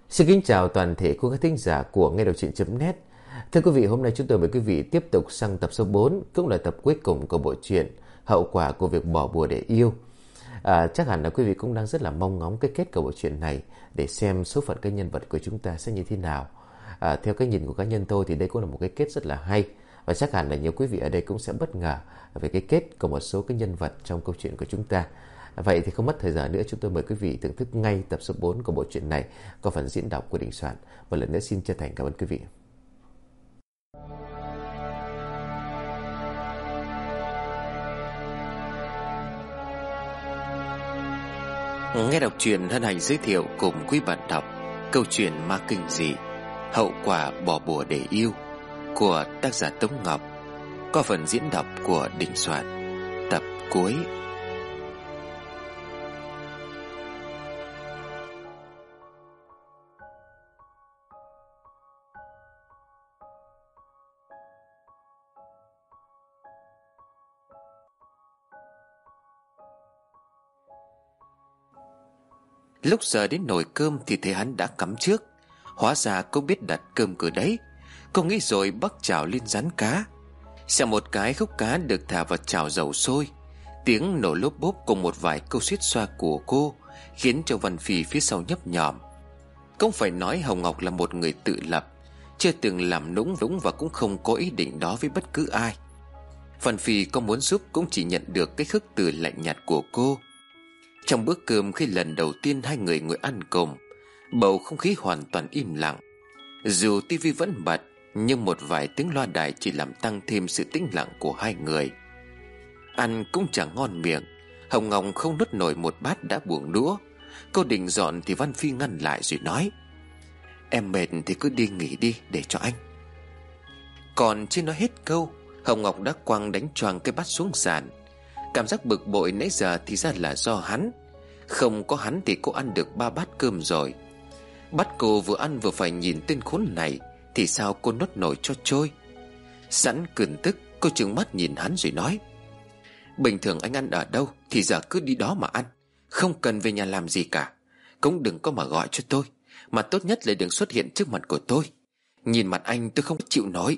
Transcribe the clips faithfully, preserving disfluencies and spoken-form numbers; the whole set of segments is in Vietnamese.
Xin kính chào toàn thể quý khán thính giả của nghe đọc truyện chấm net. Thưa quý vị, hôm nay chúng tôi mời quý vị tiếp tục sang tập số bốn, cũng là tập cuối cùng của bộ truyện Hậu quả của việc bỏ bùa để yêu. À, chắc hẳn là quý vị cũng đang rất là mong ngóng cái kết của bộ truyện này để xem số phận cái nhân vật của chúng ta sẽ như thế nào. À, theo cái nhìn của cá nhân tôi thì đây cũng là một cái kết rất là hay, và chắc hẳn là nhiều quý vị ở đây cũng sẽ bất ngờ về cái kết của một số cái nhân vật trong câu chuyện của chúng ta. Vậy thì không mất thời gian nữa, chúng tôi mời quý vị thưởng thức ngay tập số bốn của bộ truyện này có phần diễn đọc của Đình Soạn. Một lần nữa xin chân thành cảm ơn quý vị. Nghe đọc truyện hân hạnh giới thiệu cùng quý bạn đọc câu chuyện ma kinh dị Hậu quả bỏ bùa để yêu của tác giả Tống Ngọc, có phần diễn đọc của Đình Soạn. Tập cuối. Lúc giờ đến nồi cơm thì thấy hắn đã cắm trước. Hóa ra cô biết đặt cơm cửa đấy. Cô nghĩ rồi bắc chảo lên rán cá. Xẹo một cái khúc cá được thả vào chảo dầu sôi. Tiếng nổ lốp bốp cùng một vài câu suýt xoa của cô khiến cho Văn Phi phía sau nhấp nhòm. Không phải nói Hồng Ngọc là một người tự lập, chưa từng làm nũng vũng và cũng không có ý định đó với bất cứ ai. Văn Phi có muốn giúp cũng chỉ nhận được cái khước từ lạnh nhạt của cô. Trong bữa cơm khi lần đầu tiên hai người ngồi ăn cùng, bầu không khí hoàn toàn im lặng. Dù tivi vẫn bật, nhưng một vài tiếng loa đài chỉ làm tăng thêm sự tĩnh lặng của hai người. Ăn cũng chẳng ngon miệng. Hồng Ngọc không nuốt nổi một bát đã buông đũa. Cô định dọn thì Văn Phi ngăn lại rồi nói: "Em mệt thì cứ đi nghỉ đi để cho anh." Còn chưa nói hết câu, Hồng Ngọc đã quăng đánh choàng cái bát xuống sàn. Cảm giác bực bội nãy giờ thì ra là do hắn. Không có hắn thì cô ăn được ba bát cơm rồi. Bắt cô vừa ăn vừa phải nhìn tên khốn này thì sao cô nuốt nổi cho trôi. Sẵn cơn tức, cô trừng mắt nhìn hắn rồi nói: "Bình thường anh ăn ở đâu thì giờ cứ đi đó mà ăn, không cần về nhà làm gì cả. Cũng đừng có mà gọi cho tôi, mà tốt nhất là đừng xuất hiện trước mặt của tôi. Nhìn mặt anh tôi không chịu nổi."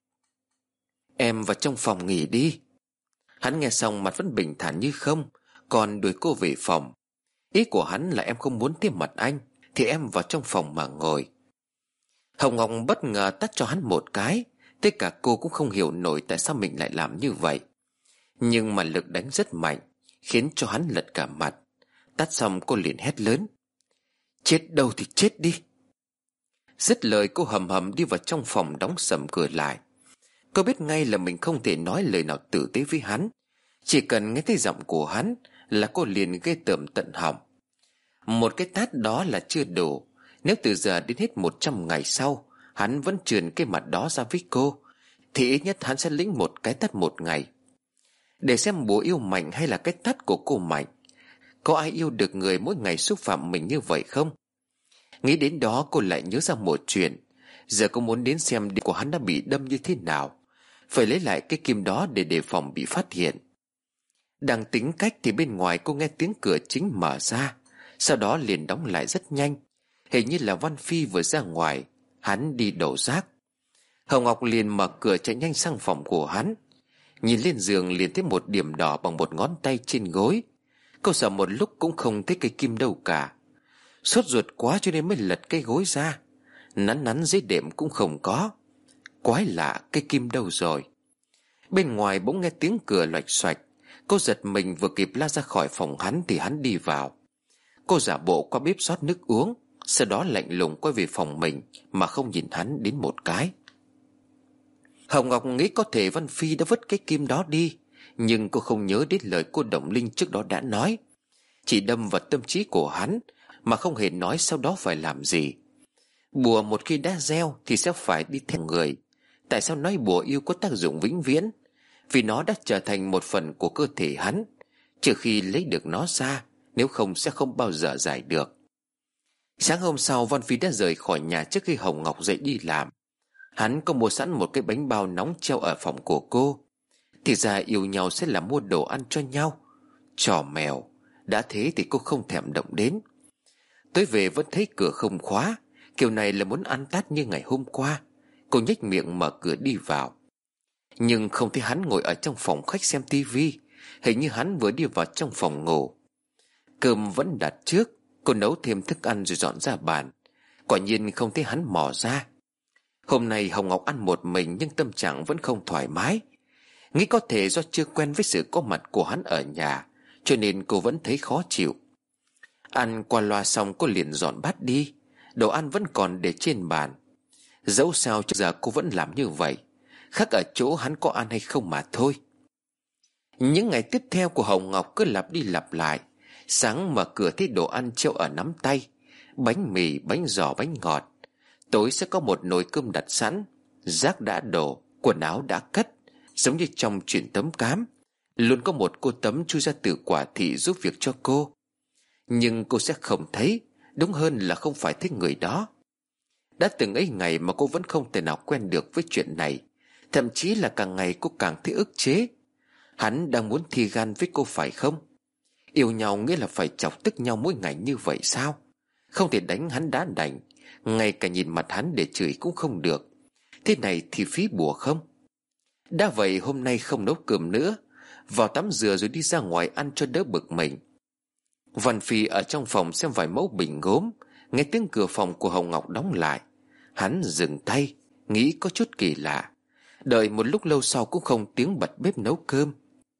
"Em vào trong phòng nghỉ đi." Hắn nghe xong mặt vẫn bình thản như không, còn đuổi cô về phòng. Ý của hắn là em không muốn tiếp mặt anh thì em vào trong phòng mà ngồi. Hồng Ngọc bất ngờ tát cho hắn một cái. Tất cả cô cũng không hiểu nổi tại sao mình lại làm như vậy, nhưng mà lực đánh rất mạnh, khiến cho hắn lật cả mặt. Tát xong cô liền hét lớn: "Chết đâu thì chết đi." Dứt lời cô hầm hầm đi vào trong phòng, đóng sầm cửa lại. Cô biết ngay là mình không thể nói lời nào tử tế với hắn. Chỉ cần nghe thấy giọng của hắn là cô liền ghê tởm tận họng. Một cái tát đó là chưa đủ. Nếu từ giờ đến hết một trăm ngày sau hắn vẫn trườn cái mặt đó ra với cô, thì ít nhất hắn sẽ lĩnh một cái tát một ngày. Để xem bố yêu mạnh hay là cái tát của cô mạnh. Có ai yêu được người mỗi ngày xúc phạm mình như vậy không? Nghĩ đến đó cô lại nhớ ra một chuyện. Giờ cô muốn đến xem điểm của hắn đã bị đâm như thế nào. Phải lấy lại cái kim đó để đề phòng bị phát hiện. Đang tính cách thì bên ngoài cô nghe tiếng cửa chính mở ra, sau đó liền đóng lại rất nhanh. Hình như là Văn Phi vừa ra ngoài, hắn đi đổ rác. Hồng Ngọc liền mở cửa chạy nhanh sang phòng của hắn. Nhìn lên giường liền thấy một điểm đỏ bằng một ngón tay trên gối. Cô sợ một lúc cũng không thấy cây kim đâu cả. Sốt ruột quá cho nên mới lật cái gối ra. Nắn nắn dưới đệm cũng không có. Quái lạ, cây kim đâu rồi? Bên ngoài bỗng nghe tiếng cửa loạch xoạch. Cô giật mình vừa kịp la ra khỏi phòng hắn thì hắn đi vào. Cô giả bộ qua bếp rót nước uống, sau đó lạnh lùng quay về phòng mình mà không nhìn hắn đến một cái. Hồng Ngọc nghĩ có thể Văn Phi đã vứt cái kim đó đi, nhưng cô không nhớ đến lời cô Đồng Linh trước đó đã nói. Chỉ đâm vào tâm trí của hắn mà không hề nói sau đó phải làm gì. Bùa một khi đã gieo thì sẽ phải đi theo người. Tại sao nói bùa yêu có tác dụng vĩnh viễn? Vì nó đã trở thành một phần của cơ thể hắn, trừ khi lấy được nó ra, nếu không sẽ không bao giờ giải được. Sáng hôm sau, Văn Phi đã rời khỏi nhà trước khi Hồng Ngọc dậy đi làm. Hắn có mua sẵn một cái bánh bao nóng treo ở phòng của cô. Thì ra yêu nhau sẽ là mua đồ ăn cho nhau. Trò mèo. Đã thế thì cô không thèm động đến. Tới về vẫn thấy cửa không khóa. Kiểu này là muốn ăn tát như ngày hôm qua. Cô nhếch miệng mở cửa đi vào, nhưng không thấy hắn ngồi ở trong phòng khách xem tivi. Hình như hắn vừa đi vào trong phòng ngủ. Cơm vẫn đặt trước. Cô nấu thêm thức ăn rồi dọn ra bàn. Quả nhiên không thấy hắn mò ra. Hôm nay Hồng Ngọc ăn một mình, nhưng tâm trạng vẫn không thoải mái. Nghĩ có thể do chưa quen với sự có mặt của hắn ở nhà, cho nên cô vẫn thấy khó chịu. Ăn qua loa xong, cô liền dọn bát đi. Đồ ăn vẫn còn để trên bàn. Dẫu sao trước giờ cô vẫn làm như vậy, khác ở chỗ hắn có ăn hay không mà thôi. Những ngày tiếp theo của Hồng Ngọc cứ lặp đi lặp lại. Sáng mở cửa thấy đồ ăn treo ở nắm tay: bánh mì, bánh giò, bánh ngọt. Tối sẽ có một nồi cơm đặt sẵn. Rác đã đổ, quần áo đã cất. Giống như trong chuyện tấm cám, luôn có một cô Tấm chui ra từ quả thị giúp việc cho cô. Nhưng cô sẽ không thấy, đúng hơn là không phải thích người đó. Đã từng ấy ngày mà cô vẫn không thể nào quen được với chuyện này. Thậm chí là càng ngày cô càng thấy ức chế. Hắn đang muốn thi gan với cô phải không? Yêu nhau nghĩa là phải chọc tức nhau mỗi ngày như vậy sao? Không thể đánh hắn đá đành, ngay cả nhìn mặt hắn để chửi cũng không được. Thế này thì phí bùa không? Đã vậy hôm nay không nấu cơm nữa, vào tắm rửa rồi đi ra ngoài ăn cho đỡ bực mình. Văn Phi ở trong phòng xem vài mẫu bình gốm. Nghe tiếng cửa phòng của Hồng Ngọc đóng lại, hắn dừng tay, nghĩ có chút kỳ lạ. Đợi một lúc lâu sau cũng không tiếng bật bếp nấu cơm.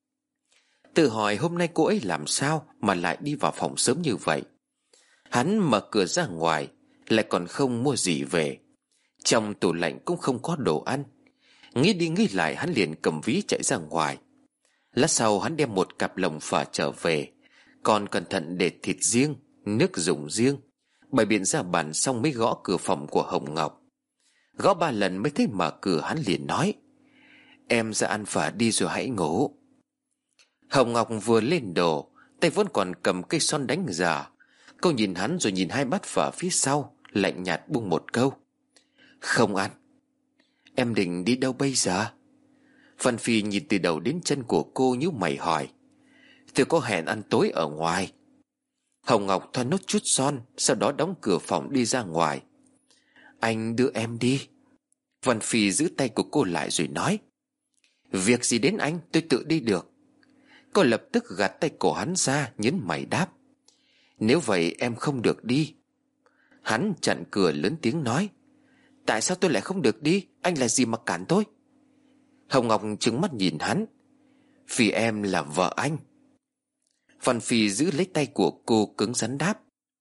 Tự hỏi hôm nay cô ấy làm sao mà lại đi vào phòng sớm như vậy. Hắn mở cửa ra ngoài, lại còn không mua gì về. Trong tủ lạnh cũng không có đồ ăn. Nghĩ đi nghĩ lại, hắn liền cầm ví chạy ra ngoài. Lát sau hắn đem một cặp lồng phở trở về, còn cẩn thận để thịt riêng, nước dùng riêng. Bày biện ra bàn xong mới gõ cửa phòng của Hồng Ngọc. Gõ ba lần mới thấy mở cửa, hắn liền nói: "Em ra ăn phở đi rồi hãy ngủ." Hồng Ngọc vừa lên đồ, tay vẫn còn cầm cây son đánh giờ. Cô nhìn hắn rồi nhìn hai bát phở phía sau, lạnh nhạt buông một câu: "Không ăn." "Em định đi đâu bây giờ?" Văn Phi nhìn từ đầu đến chân của cô nhíu mày hỏi: "Tôi có hẹn ăn tối ở ngoài." Hồng Ngọc thoa nốt chút son, sau đó đóng cửa phòng đi ra ngoài. "Anh đưa em đi." Văn Phi giữ tay của cô lại rồi nói: "Việc gì đến anh, tôi tự đi được." Cô lập tức gạt tay cổ hắn ra, nhấn mày đáp: "Nếu vậy em không được đi." Hắn chặn cửa lớn tiếng nói: "Tại sao tôi lại không được đi? Anh là gì mà cản tôi?" Hồng Ngọc trừng mắt nhìn hắn: "Vì em là vợ anh." Văn Phi giữ lấy tay của cô cứng rắn đáp.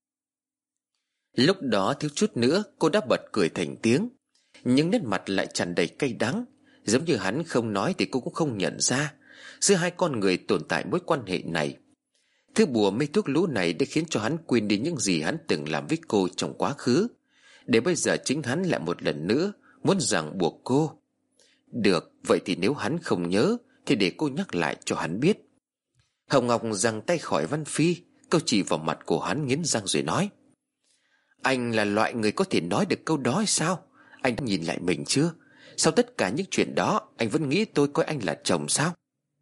Lúc đó thiếu chút nữa cô đã bật cười thành tiếng, nhưng nét mặt lại tràn đầy cay đắng. Giống như hắn không nói thì cô cũng không nhận ra giữa hai con người tồn tại mối quan hệ này. Thứ bùa mê thuốc lú này đã khiến cho hắn quên đi những gì hắn từng làm với cô trong quá khứ, để bây giờ chính hắn lại một lần nữa muốn ràng buộc cô. Được, vậy thì nếu hắn không nhớ thì để cô nhắc lại cho hắn biết. Hồng Ngọc giằng tay khỏi Văn Phi, câu chỉ vào mặt của hắn nghiến răng rồi nói: "Anh là loại người có thể nói được câu đó hay sao? Anh đã nhìn lại mình chưa? Sau tất cả những chuyện đó, anh vẫn nghĩ tôi coi anh là chồng sao?"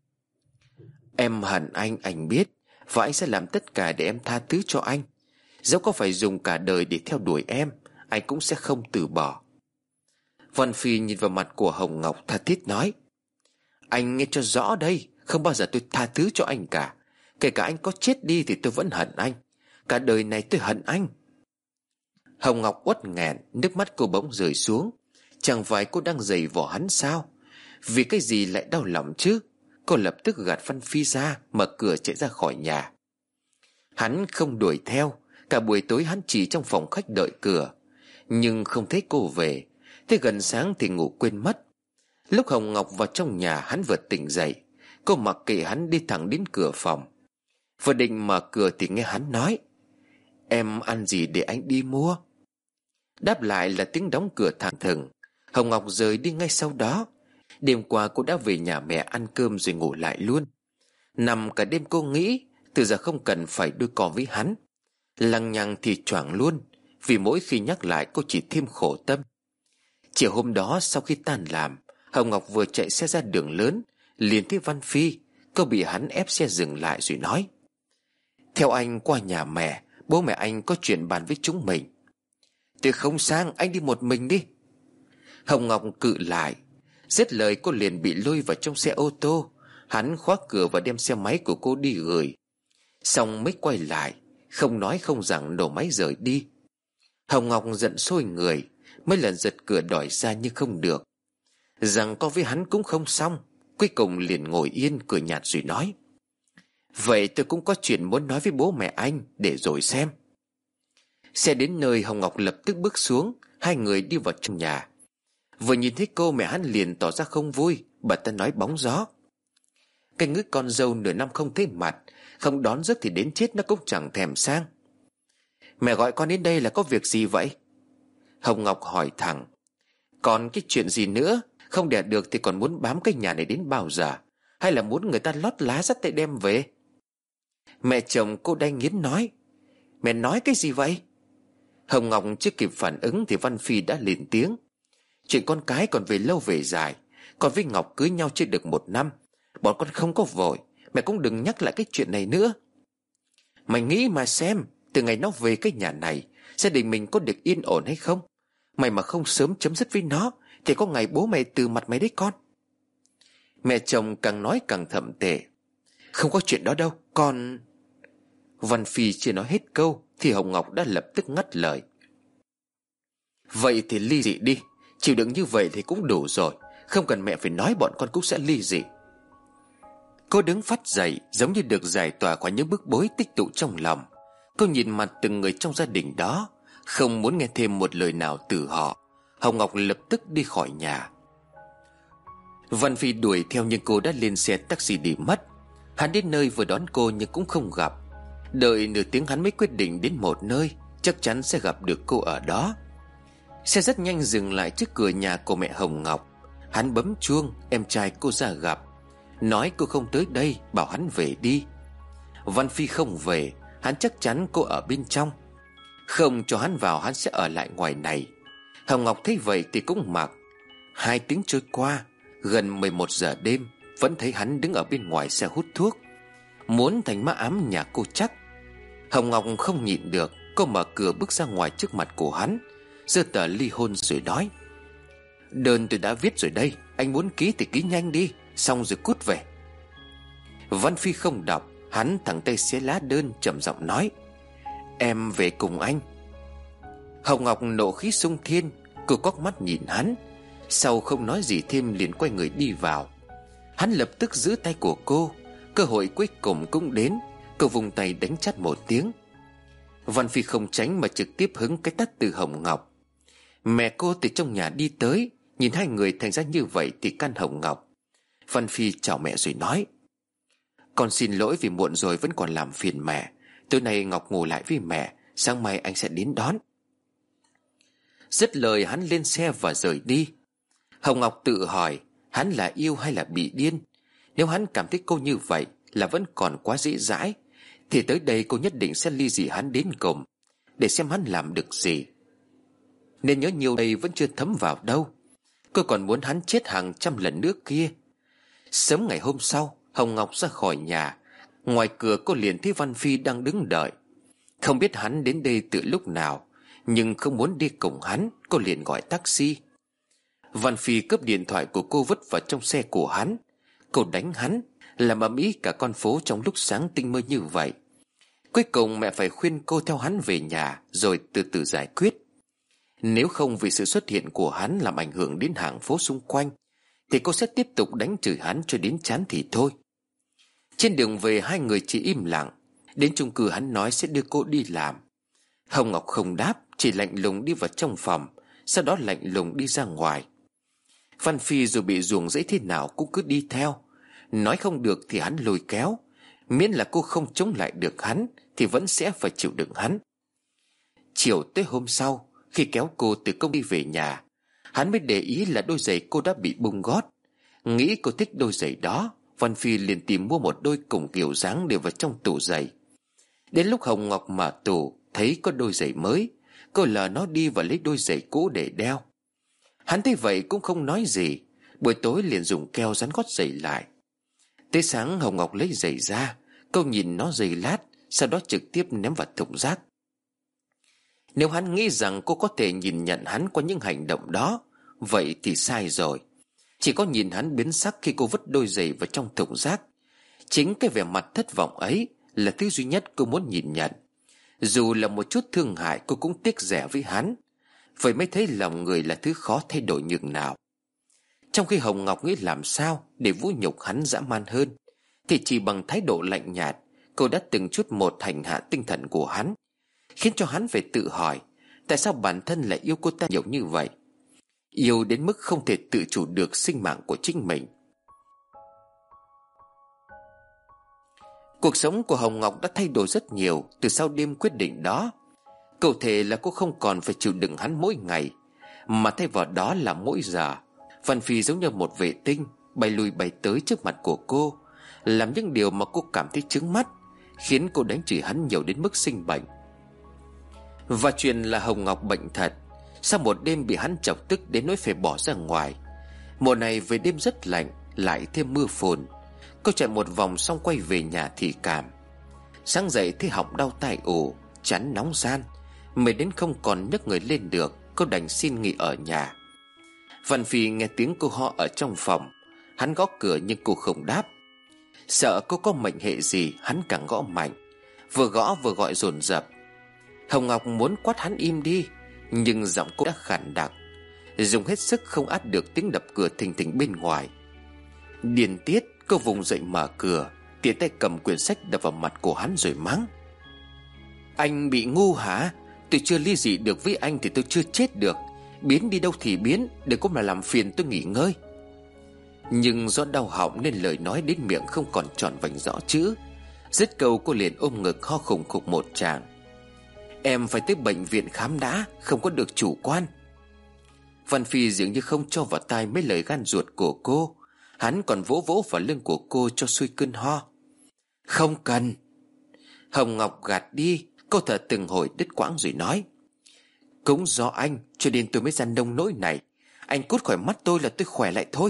"Em hận anh, anh biết, và anh sẽ làm tất cả để em tha thứ cho anh. Dẫu có phải dùng cả đời để theo đuổi em, anh cũng sẽ không từ bỏ." Văn Phi nhìn vào mặt của Hồng Ngọc tha thiết nói: "Anh nghe cho rõ đây, không bao giờ tôi tha thứ cho anh cả. Kể cả anh có chết đi thì tôi vẫn hận anh. Cả đời này tôi hận anh." Hồng Ngọc uất nghẹn, nước mắt cô bỗng rơi xuống. Chẳng phải cô đang giày vò hắn sao? Vì cái gì lại đau lòng chứ? Cô lập tức gạt Văn Phi ra, mở cửa chạy ra khỏi nhà. Hắn không đuổi theo. Cả buổi tối hắn chỉ trong phòng khách đợi cửa, nhưng không thấy cô về. Thế gần sáng thì ngủ quên mất. Lúc Hồng Ngọc vào trong nhà, hắn vừa tỉnh dậy. Cô mặc kệ hắn đi thẳng đến cửa phòng. Vừa định mở cửa thì nghe hắn nói: "Em ăn gì để anh đi mua?" Đáp lại là tiếng đóng cửa thẳng thừng. Hồng Ngọc rời đi ngay sau đó. Đêm qua cô đã về nhà mẹ ăn cơm rồi ngủ lại luôn. Nằm cả đêm cô nghĩ từ giờ không cần phải đôi co với hắn. Lằng nhằng thì choảng luôn, vì mỗi khi nhắc lại cô chỉ thêm khổ tâm. Chiều hôm đó sau khi tan làm, Hồng Ngọc vừa chạy xe ra đường lớn, liền thấy Văn Phi. Cô bị hắn ép xe dừng lại rồi nói: "Theo anh qua nhà mẹ, bố mẹ anh có chuyện bàn với chúng mình." Tôi không sang, anh đi một mình đi. Hồng Ngọc cự lại. Dứt lời cô liền bị lôi vào trong xe ô tô. Hắn khóa cửa và đem xe máy của cô đi gửi. Xong mới quay lại, không nói không rằng nổ máy rời đi. Hồng Ngọc giận sôi người, mấy lần giật cửa đòi ra nhưng không được. Rằng có với hắn cũng không xong. Cuối cùng liền ngồi yên cười nhạt rồi nói: Vậy tôi cũng có chuyện muốn nói với bố mẹ anh, để rồi xem. Xe đến nơi, Hồng Ngọc lập tức bước xuống. Hai người đi vào trong nhà. Vừa nhìn thấy cô, mẹ hắn liền tỏ ra không vui. Bà ta nói bóng gió: Cái ngứa con dâu nửa năm không thấy mặt, không đón rước thì đến chết nó cũng chẳng thèm sang. Mẹ gọi con đến đây là có việc gì vậy? Hồng Ngọc hỏi thẳng. Còn cái chuyện gì nữa? Không đẻ được thì còn muốn bám cái nhà này đến bao giờ? Hay là muốn người ta lót lá dắt tay đem về? Mẹ chồng cô đanh nghiến nói: Mẹ nói cái gì vậy? Hồng Ngọc chưa kịp phản ứng thì Văn Phi đã lên tiếng: Chuyện con cái còn về lâu về dài. Con với Ngọc cưới nhau chưa được một năm, bọn con không có vội. Mẹ cũng đừng nhắc lại cái chuyện này nữa. Mày nghĩ mà xem, từ ngày nó về cái nhà này, gia đình mình có được yên ổn hay không? Mày mà không sớm chấm dứt với nó thì có ngày bố mày từ mặt mày đấy con. Mẹ chồng càng nói càng thậm tệ: Không có chuyện đó đâu, con... Văn Phi chưa nói hết câu thì Hồng Ngọc đã lập tức ngắt lời: Vậy thì ly dị đi. Chịu đựng như vậy thì cũng đủ rồi. Không cần mẹ phải nói, bọn con cũng sẽ ly dị. Cô đứng phát dậy, giống như được giải tỏa khỏi những bức bối tích tụ trong lòng. Cô nhìn mặt từng người trong gia đình đó, không muốn nghe thêm một lời nào từ họ. Hồng Ngọc lập tức đi khỏi nhà. Văn Phi đuổi theo nhưng cô đã lên xe taxi đi mất. Hắn đến nơi vừa đón cô nhưng cũng không gặp. Đợi nửa tiếng hắn mới quyết định đến một nơi, chắc chắn sẽ gặp được cô ở đó. Xe rất nhanh dừng lại trước cửa nhà của mẹ Hồng Ngọc. Hắn bấm chuông, em trai cô ra gặp, nói cô không tới đây, bảo hắn về đi. Văn Phi không về, hắn chắc chắn cô ở bên trong. Không cho hắn vào, hắn sẽ ở lại ngoài này. Hồng Ngọc thấy vậy thì cũng mặc. Hai tiếng trôi qua, gần mười một giờ đêm, vẫn thấy hắn đứng ở bên ngoài xe hút thuốc, muốn thành ma ám nhà cô chắc. Hồng Ngọc không nhịn được, cô mở cửa bước ra ngoài trước mặt của hắn, giơ tờ ly hôn rồi nói: Đơn tôi đã viết rồi đây, anh muốn ký thì ký nhanh đi, xong rồi cút về. Văn Phi không đọc, hắn thẳng tay xé lá đơn, trầm giọng nói: Em về cùng anh. Hồng Ngọc nộ khí xung thiên, cô quắc mắt nhìn hắn, sau không nói gì thêm liền quay người đi vào. Hắn lập tức giữ tay của cô. Cơ hội cuối cùng cũng đến. Cô vùng tay đánh chát một tiếng. Văn Phi không tránh mà trực tiếp hứng cái tát từ Hồng Ngọc. Mẹ cô từ trong nhà đi tới, nhìn hai người thành ra như vậy thì căn Hồng Ngọc. Văn Phi chào mẹ rồi nói: Con xin lỗi vì muộn rồi vẫn còn làm phiền mẹ. Tối nay Ngọc ngủ lại với mẹ, sáng mai anh sẽ đến đón. Dứt lời hắn lên xe và rời đi. Hồng Ngọc tự hỏi hắn là yêu hay là bị điên. Nếu hắn cảm thấy cô như vậy là vẫn còn quá dễ dãi, thì tới đây cô nhất định sẽ ly dị hắn đến cùng, để xem hắn làm được gì. Nên nhớ nhiều đây vẫn chưa thấm vào đâu. Cô còn muốn hắn chết hàng trăm lần nữa kia. Sớm ngày hôm sau, Hồng Ngọc ra khỏi nhà. Ngoài cửa cô liền thấy Văn Phi đang đứng đợi. Không biết hắn đến đây từ lúc nào, nhưng không muốn đi cùng hắn, cô liền gọi taxi. Văn Phi cướp điện thoại của cô vứt vào trong xe của hắn. Cô đánh hắn, làm ầm ĩ cả con phố trong lúc sáng tinh mơ như vậy. Cuối cùng mẹ phải khuyên cô theo hắn về nhà, rồi từ từ giải quyết. Nếu không vì sự xuất hiện của hắn làm ảnh hưởng đến hàng phố xung quanh, thì cô sẽ tiếp tục đánh chửi hắn cho đến chán thì thôi. Trên đường về hai người chỉ im lặng. Đến chung cư hắn nói sẽ đưa cô đi làm. Hồng Ngọc không đáp, chỉ lạnh lùng đi vào trong phòng, sau đó lạnh lùng đi ra ngoài. Văn Phi dù bị ruồng rẫy thế nào cũng cứ đi theo. Nói không được thì hắn lôi kéo. Miễn là cô không chống lại được hắn thì vẫn sẽ phải chịu đựng hắn. Chiều tới hôm sau, khi kéo cô từ công ty về nhà, hắn mới để ý là đôi giày cô đã bị bung gót. Nghĩ cô thích đôi giày đó, Văn Phi liền tìm mua một đôi cùng kiểu dáng để vào trong tủ giày. Đến lúc Hồng Ngọc mở tủ thấy có đôi giày mới, cô lờ nó đi và lấy đôi giày cũ để đeo. Hắn thấy vậy cũng không nói gì. Buổi tối liền dùng keo dán gót giày lại. Tới sáng Hồng Ngọc lấy giày ra, cô nhìn nó giày lát, sau đó trực tiếp ném vào thùng rác. Nếu hắn nghĩ rằng cô có thể nhìn nhận hắn qua những hành động đó, vậy thì sai rồi. Chỉ có nhìn hắn biến sắc khi cô vứt đôi giày vào trong thùng rác. Chính cái vẻ mặt thất vọng ấy là thứ duy nhất cô muốn nhìn nhận. Dù là một chút thương hại, cô cũng tiếc rẻ với hắn. Vậy mới thấy lòng người là thứ khó thay đổi nhường nào. Trong khi Hồng Ngọc nghĩ làm sao để vũ nhục hắn dã man hơn, thì chỉ bằng thái độ lạnh nhạt, cô đã từng chút một hành hạ tinh thần của hắn, khiến cho hắn phải tự hỏi tại sao bản thân lại yêu cô ta nhiều như vậy. Yêu đến mức không thể tự chủ được sinh mạng của chính mình. Cuộc sống của Hồng Ngọc đã thay đổi rất nhiều từ sau đêm quyết định đó. Cụ thể là cô không còn phải chịu đựng hắn mỗi ngày, mà thay vào đó là mỗi giờ. Văn Phi giống như một vệ tinh bay lui bay tới trước mặt của cô, làm những điều mà cô cảm thấy chướng mắt, khiến cô đánh chửi hắn nhiều đến mức sinh bệnh. Và chuyện là Hồng Ngọc bệnh thật. Sau một đêm bị hắn chọc tức đến nỗi phải bỏ ra ngoài. Mùa này về đêm rất lạnh, lại thêm mưa phùn. Cô chạy một vòng xong quay về nhà thì cảm. Sáng dậy thấy họng đau tai ù, chán nóng ran, mệt đến không còn nhấc người lên được. Cô đành xin nghỉ ở nhà. Văn Phi nghe tiếng cô ho ở trong phòng. Hắn gõ cửa nhưng cô không đáp. Sợ cô có mệnh hệ gì, hắn càng gõ mạnh, vừa gõ vừa gọi dồn dập. Hồng Ngọc muốn quát hắn im đi, nhưng giọng cô đã khàn đặc, dùng hết sức không át được tiếng đập cửa thình thình bên ngoài. Điên tiết, cô vùng dậy mở cửa, tiện tay cầm quyển sách đập vào mặt của hắn rồi mắng: Anh bị ngu hả? Tôi chưa ly dị được với anh thì tôi chưa chết được. Biến đi đâu thì biến, đừng có mà làm phiền tôi nghỉ ngơi. Nhưng do đau họng nên lời nói đến miệng không còn tròn vành rõ chữ. Dứt câu cô liền ôm ngực ho khủng khục một tràng. Em phải tới bệnh viện khám đã, không có được chủ quan. Văn Phi dường như không cho vào tai mấy lời gan ruột của cô. Hắn còn vỗ vỗ vào lưng của cô cho xuôi cơn ho. Không cần. Hồng Ngọc gạt đi. Cô thở từng hồi đứt quãng rồi nói: Cũng do anh cho nên tôi mới ra nông nỗi này. Anh cút khỏi mắt tôi là tôi khỏe lại thôi.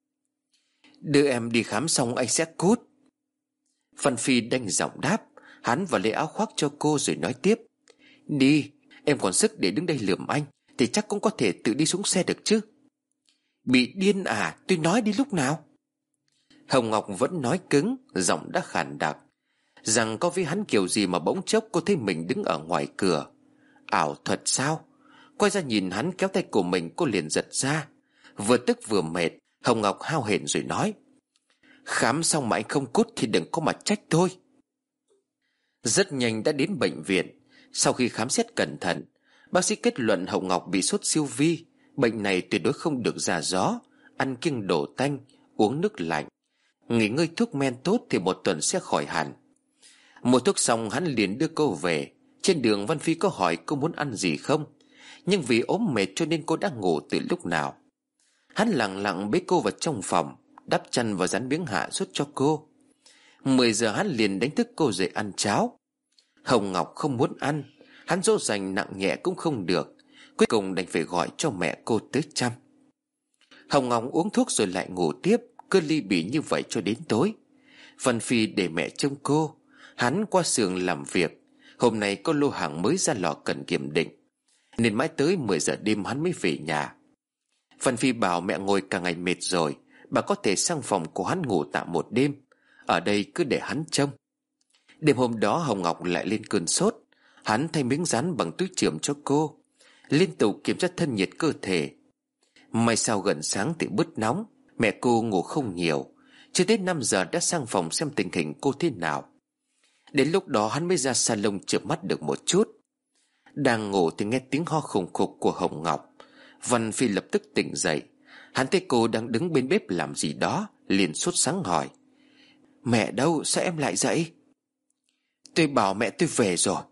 Đưa em đi khám xong anh sẽ cút. Văn Phi đanh giọng đáp. Hắn vào lấy áo khoác cho cô rồi nói tiếp: Đi, em còn sức để đứng đây lườm anh thì chắc cũng có thể tự đi xuống xe được chứ. Bị điên à? Tôi nói đi lúc nào? Hồng Ngọc vẫn nói cứng, giọng đã khàn đặc, rằng có với hắn kiểu gì mà bỗng chốc cô thấy mình đứng ở ngoài cửa. Ảo thuật sao? Quay ra nhìn hắn kéo tay của mình, cô liền giật ra. Vừa tức vừa mệt, Hồng Ngọc hao hển rồi nói: Khám xong mà anh không cút thì đừng có mà trách tôi. Rất nhanh đã đến bệnh viện. Sau khi khám xét cẩn thận, bác sĩ kết luận Hồng Ngọc bị sốt siêu vi. Bệnh này tuyệt đối không được ra gió, ăn kiêng đồ tanh, uống nước lạnh, nghỉ ngơi thuốc men tốt thì một tuần sẽ khỏi hẳn. Mua thuốc xong hắn liền đưa cô về. Trên đường Văn Phi có hỏi cô muốn ăn gì không, nhưng vì ốm mệt cho nên cô đã ngủ từ lúc nào. Hắn lặng lặng bế cô vào trong phòng, đắp chăn và dán miếng hạ sốt cho cô. Mười giờ hắn liền đánh thức cô dậy ăn cháo. Hồng Ngọc không muốn ăn, hắn dỗ dành nặng nhẹ cũng không được, cuối cùng đành phải gọi cho mẹ cô tới chăm. Hồng Ngọc uống thuốc rồi lại ngủ tiếp, cứ ly bì như vậy cho đến tối. Văn Phi để mẹ trông cô. Hắn qua xưởng làm việc. Hôm nay có lô hàng mới ra lò cần kiểm định, nên mãi tới mười giờ đêm hắn mới về nhà. Văn Phi bảo mẹ ngồi cả ngày mệt rồi, bà có thể sang phòng của hắn ngủ tạm một đêm, ở đây cứ để hắn trông. Đêm hôm đó Hồng Ngọc lại lên cơn sốt. Hắn thay miếng dán bằng túi chườm cho cô, liên tục kiểm tra thân nhiệt cơ thể. May sao gần sáng thì bứt nóng, mẹ cô ngủ không nhiều. Chưa đến năm giờ đã sang phòng xem tình hình cô thế nào. Đến lúc đó hắn mới ra salon chợp mắt được một chút. Đang ngủ thì nghe tiếng ho khủng khục của Hồng Ngọc. Văn Phi lập tức tỉnh dậy. Hắn thấy cô đang đứng bên bếp làm gì đó, liền sốt sắng hỏi: Mẹ đâu, sao em lại dậy? Tôi bảo mẹ tôi về rồi.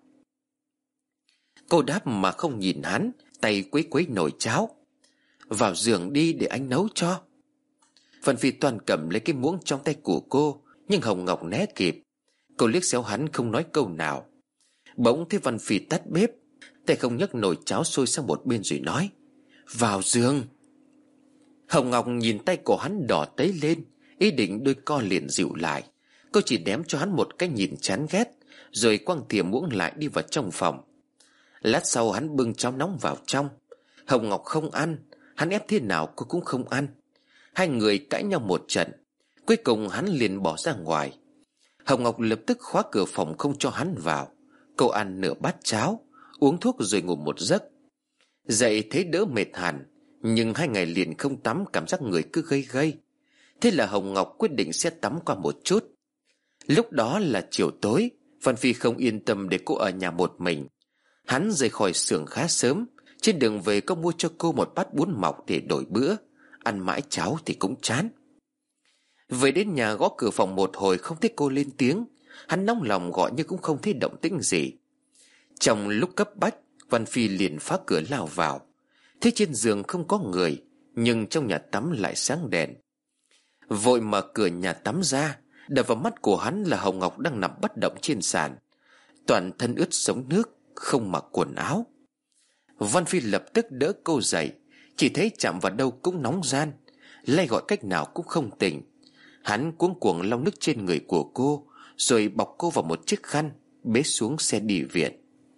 Cô đáp mà không nhìn hắn, tay quấy quấy nồi cháo. Vào giường đi để anh nấu cho. Văn Phi toàn cầm lấy cái muỗng trong tay của cô, nhưng Hồng Ngọc né kịp. Cô liếc xéo hắn không nói câu nào. Bỗng thấy Văn Phi tắt bếp, tay không nhấc nồi cháo sôi sang một bên rồi nói: Vào giường. Hồng Ngọc nhìn tay của hắn đỏ tấy lên, ý định đôi co liền dịu lại. Cô chỉ ném cho hắn một cái nhìn chán ghét, rồi quăng thìa muỗng lại đi vào trong phòng. Lát sau hắn bưng cháo nóng vào trong. Hồng Ngọc không ăn, hắn ép thế nào cô cũng không ăn. Hai người cãi nhau một trận. Cuối cùng hắn liền bỏ ra ngoài. Hồng Ngọc lập tức khóa cửa phòng không cho hắn vào. Cô ăn nửa bát cháo, uống thuốc rồi ngủ một giấc. Dậy thấy đỡ mệt hẳn, nhưng hai ngày liền không tắm, cảm giác người cứ gây gây. Thế là Hồng Ngọc quyết định sẽ tắm qua một chút. Lúc đó là chiều tối, Văn Phi không yên tâm để cô ở nhà một mình. Hắn rời khỏi xưởng khá sớm. Trên đường về có mua cho cô một bát bún mọc để đổi bữa. Ăn mãi cháo thì cũng chán. Về đến nhà gõ cửa phòng một hồi không thấy cô lên tiếng. Hắn nóng lòng gọi nhưng cũng không thấy động tĩnh gì. Trong lúc cấp bách, Văn Phi liền phá cửa lao vào. Thế trên giường không có người, nhưng trong nhà tắm lại sáng đèn. Vội mở cửa nhà tắm ra, đập vào mắt của hắn là Hồng Ngọc đang nằm bất động trên sàn, toàn thân ướt sũng nước, không mặc quần áo. Văn Phi lập tức đỡ cô dậy, chỉ thấy chạm vào đâu cũng nóng ran, lay gọi cách nào cũng không tỉnh. Hắn cuống cuồng lau nước trên người của cô, rồi bọc cô vào một chiếc khăn, bế xuống xe đi viện.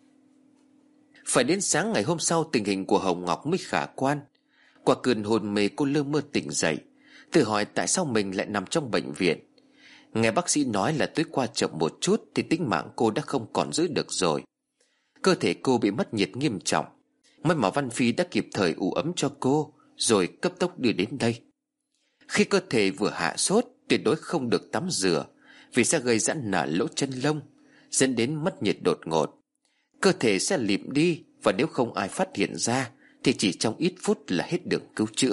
Phải đến sáng ngày hôm sau tình hình của Hồng Ngọc mới khả quan. Qua cơn hôn mê cô lơ mơ tỉnh dậy, tự hỏi tại sao mình lại nằm trong bệnh viện. Nghe bác sĩ nói là tối qua chậm một chút thì tính mạng cô đã không còn giữ được rồi. Cơ thể cô bị mất nhiệt nghiêm trọng. May mà Văn Phi đã kịp thời ủ ấm cho cô, rồi cấp tốc đưa đến đây. Khi cơ thể vừa hạ sốt, tuyệt đối không được tắm rửa, vì sẽ gây giãn nở lỗ chân lông, dẫn đến mất nhiệt đột ngột. Cơ thể sẽ lịm đi, và nếu không ai phát hiện ra thì chỉ trong ít phút là hết đường cứu chữa.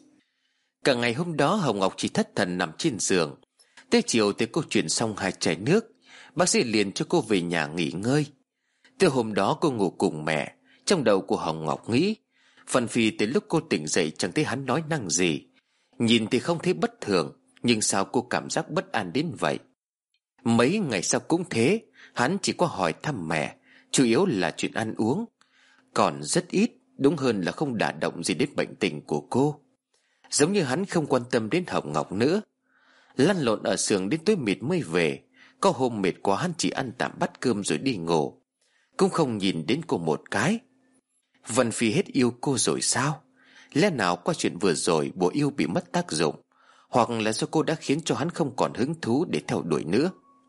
Cả ngày hôm đó Hồng Ngọc chỉ thất thần nằm trên giường. Tới chiều thì cô chuyển xong hai chai nước, bác sĩ liền cho cô về nhà nghỉ ngơi. Từ hôm đó cô ngủ cùng mẹ. Trong đầu của Hồng Ngọc nghĩ, Văn Phi từ lúc cô tỉnh dậy chẳng thấy hắn nói năng gì. Nhìn thì không thấy bất thường, nhưng sao cô cảm giác bất an đến vậy. Mấy ngày sau cũng thế, hắn chỉ có hỏi thăm mẹ, chủ yếu là chuyện ăn uống, còn rất ít, đúng hơn là không đả động gì đến bệnh tình của cô. Giống như hắn không quan tâm đến Hồng Ngọc nữa. Lăn lộn ở xưởng đến tối mịt mới về. Có hôm mệt quá hắn chỉ ăn tạm bát cơm rồi đi ngủ, cũng không nhìn đến cô một cái. Văn Phi hết yêu cô rồi sao? Lẽ nào qua chuyện vừa rồi bộ yêu bị mất tác dụng, hoặc là do cô đã khiến cho hắn không còn hứng thú để theo đuổi nữa.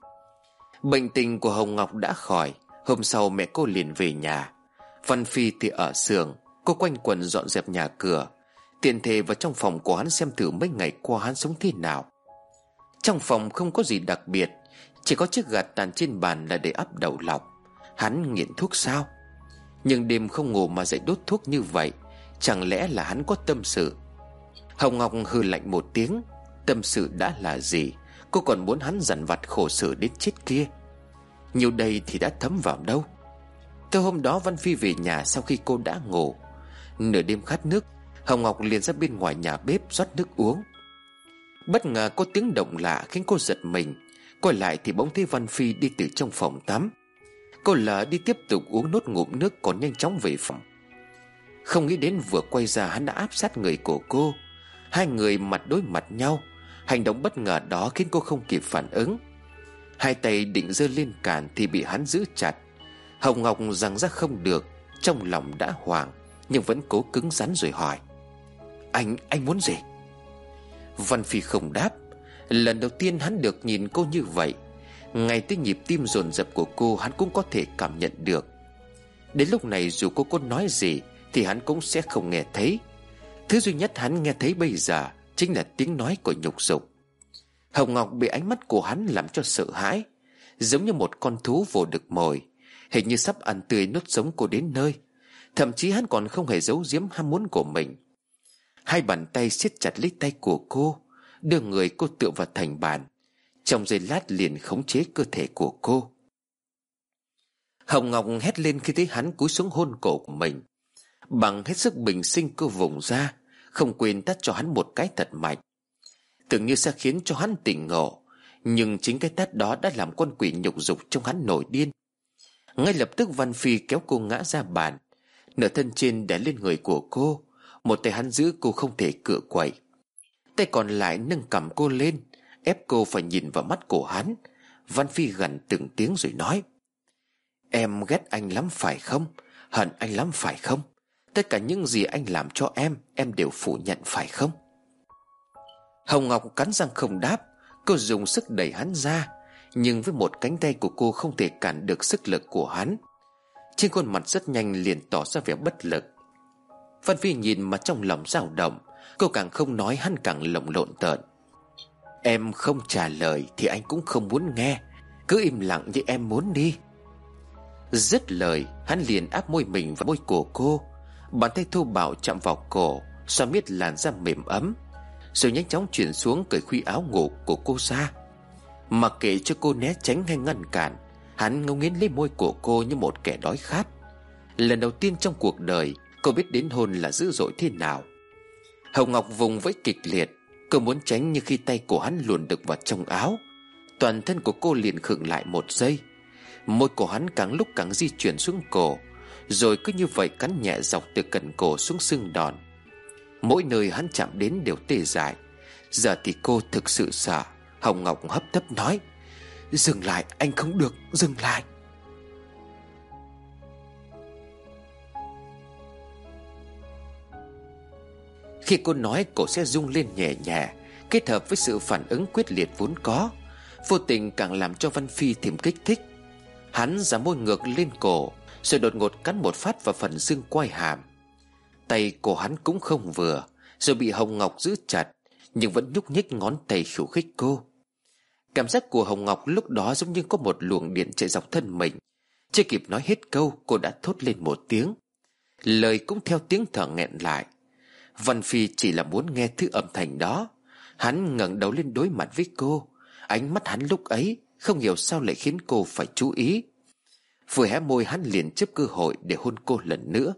Bệnh tình của Hồng Ngọc đã khỏi. Hôm sau mẹ cô liền về nhà. Văn Phi thì ở xưởng. Cô quanh quần dọn dẹp nhà cửa, tiện thể vào trong phòng của hắn xem thử mấy ngày qua hắn sống thế nào. Trong phòng không có gì đặc biệt, chỉ có chiếc gạt tàn trên bàn là để ắp đầu lọc. Hắn nghiện thuốc sao? Nhưng đêm không ngủ mà dậy đốt thuốc như vậy, chẳng lẽ là hắn có tâm sự? Hồng Ngọc hừ lạnh một tiếng. Tâm sự đã là gì, cô còn muốn hắn dằn vặt khổ sở đến chết kia. Nhiều đây thì đã thấm vào đâu. Tới hôm đó Văn Phi về nhà sau khi cô đã ngủ. Nửa đêm khát nước, Hồng Ngọc liền ra bên ngoài nhà bếp rót nước uống. Bất ngờ có tiếng động lạ khiến cô giật mình. Quay lại thì bỗng thấy Văn Phi đi từ trong phòng tắm. Cô lờ đi tiếp tục uống nốt ngụm nước, còn nhanh chóng về phòng. Không nghĩ đến vừa quay ra hắn đã áp sát người của cô. Hai người mặt đối mặt nhau. Hành động bất ngờ đó khiến cô không kịp phản ứng. Hai tay định giơ lên cản thì bị hắn giữ chặt. Hồng Ngọc giằng ra không được, trong lòng đã hoảng, nhưng vẫn cố cứng rắn rồi hỏi: Anh, anh muốn gì? Văn Phi không đáp. Lần đầu tiên hắn được nhìn cô như vậy. Ngay tới nhịp tim dồn dập của cô hắn cũng có thể cảm nhận được. Đến lúc này dù cô có nói gì thì hắn cũng sẽ không nghe thấy. Thứ duy nhất hắn nghe thấy bây giờ chính là tiếng nói của nhục dục. Hồng Ngọc bị ánh mắt của hắn làm cho sợ hãi, giống như một con thú vồ được mồi, hình như sắp ăn tươi nuốt sống cô đến nơi. Thậm chí hắn còn không hề giấu giếm ham muốn của mình. Hai bàn tay siết chặt lấy tay của cô, đưa người cô tựa vào thành bàn. Trong giây lát liền khống chế cơ thể của cô. Hồng Ngọc hét lên khi thấy hắn cúi xuống hôn cổ của mình. Bằng hết sức bình sinh cô vùng ra, không quên tát cho hắn một cái thật mạnh, tưởng như sẽ khiến cho hắn tỉnh ngộ. Nhưng chính cái tát đó đã làm con quỷ nhục dục trong hắn nổi điên. Ngay lập tức Văn Phi kéo cô ngã ra bàn, nửa thân trên đè lên người của cô. Một tay hắn giữ cô không thể cựa quậy, tay còn lại nâng cằm cô lên, ép cô phải nhìn vào mắt của hắn. Văn Phi gằn từng tiếng rồi nói: Em ghét anh lắm phải không? Hận anh lắm phải không? Tất cả những gì anh làm cho em, em đều phủ nhận phải không? Hồng Ngọc cắn răng không đáp. Cô dùng sức đẩy hắn ra, nhưng với một cánh tay của cô không thể cản được sức lực của hắn. Trên khuôn mặt rất nhanh liền tỏ ra vẻ bất lực. Văn Phi nhìn mà trong lòng dao động. Cô càng không nói, hắn càng lồng lộn tợn. Em không trả lời thì anh cũng không muốn nghe. Cứ im lặng như em muốn đi. Dứt lời, hắn liền áp môi mình vào môi của cô. Bàn tay thô bạo chạm vào cổ, xoa miết làn da mềm ấm, rồi nhanh chóng chuyển xuống cởi khuy áo ngủ của cô ra. Mặc kệ cho cô né tránh hay ngăn cản, hắn ngấu nghiến lấy môi của cô như một kẻ đói khát. Lần đầu tiên trong cuộc đời cô biết đến hôn là dữ dội thế nào. Hồng Ngọc vùng vẫy kịch liệt. Cô muốn tránh, nhưng khi tay của hắn luồn được vào trong áo, toàn thân của cô liền khựng lại một giây. Môi của hắn càng lúc càng di chuyển xuống cổ, rồi cứ như vậy cắn nhẹ dọc từ cẩn cổ xuống xương đòn. Mỗi nơi hắn chạm đến đều tê dại. Giờ thì cô thực sự sợ. Hồng Ngọc hấp tấp nói: Dừng lại, anh không được, dừng lại. Khi cô nói, cổ sẽ rung lên nhẹ nhẹ, kết hợp với sự phản ứng quyết liệt vốn có, vô tình càng làm cho Văn Phi thêm kích thích. Hắn giã môi ngược lên cổ, rồi đột ngột cắn một phát vào phần xương quai hàm. Tay của hắn cũng không vừa, rồi bị Hồng Ngọc giữ chặt, nhưng vẫn nhúc nhích ngón tay khiêu khích cô. Cảm giác của Hồng Ngọc lúc đó giống như có một luồng điện chạy dọc thân mình. Chưa kịp nói hết câu, cô đã thốt lên một tiếng. Lời cũng theo tiếng thở nghẹn lại. Văn Phi chỉ là muốn nghe thứ âm thanh đó. Hắn ngẩng đầu lên đối mặt với cô. Ánh mắt hắn lúc ấy không hiểu sao lại khiến cô phải chú ý. Vừa hé môi, hắn liền chấp cơ hội để hôn cô lần nữa.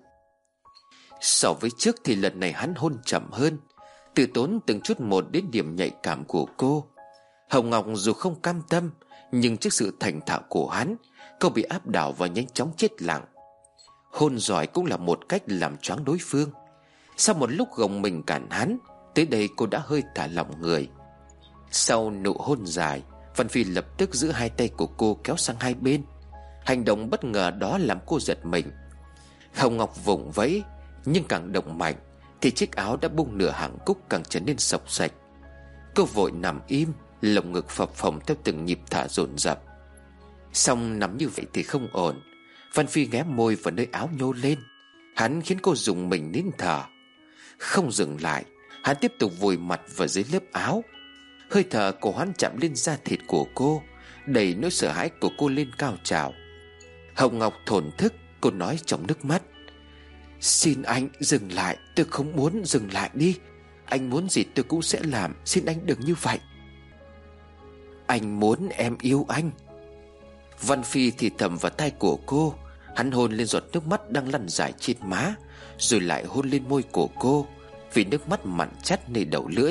So với trước thì lần này hắn hôn chậm hơn, từ tốn từng chút một đến điểm nhạy cảm của cô. Hồng Ngọc dù không cam tâm, nhưng trước sự thành thạo của hắn, cô bị áp đảo và nhanh chóng chết lặng. Hôn giỏi cũng là một cách làm choáng đối phương. Sau một lúc gồng mình cản hắn, tới đây cô đã hơi thả lỏng người. Sau nụ hôn dài, Văn Phi lập tức giữ hai tay của cô kéo sang hai bên. Hành động bất ngờ đó làm cô giật mình. Hồng Ngọc vùng vẫy, nhưng càng động mạnh thì chiếc áo đã bung nửa hàng cúc càng trở nên xộc xạch. Cô vội nằm im, lồng ngực phập phồng theo từng nhịp thở dồn dập. Xong nằm như vậy thì không ổn. Văn Phi ghé môi vào nơi áo nhô lên. Hắn khiến cô dùng mình nín thở. Không dừng lại, hắn tiếp tục vùi mặt vào dưới lớp áo. Hơi thở của hắn chạm lên da thịt của cô, đẩy nỗi sợ hãi của cô lên cao trào. Hồng Ngọc thổn thức, cô nói trong nước mắt: Xin anh dừng lại, tôi không muốn, dừng lại đi. Anh muốn gì tôi cũng sẽ làm, xin anh đừng như vậy. Anh muốn em yêu anh. Văn Phi thì thầm vào tai của cô. Hắn hôn lên giọt nước mắt đang lăn dài trên má, rồi lại hôn lên môi của cô, vì nước mắt mặn chát nơi đầu lưỡi.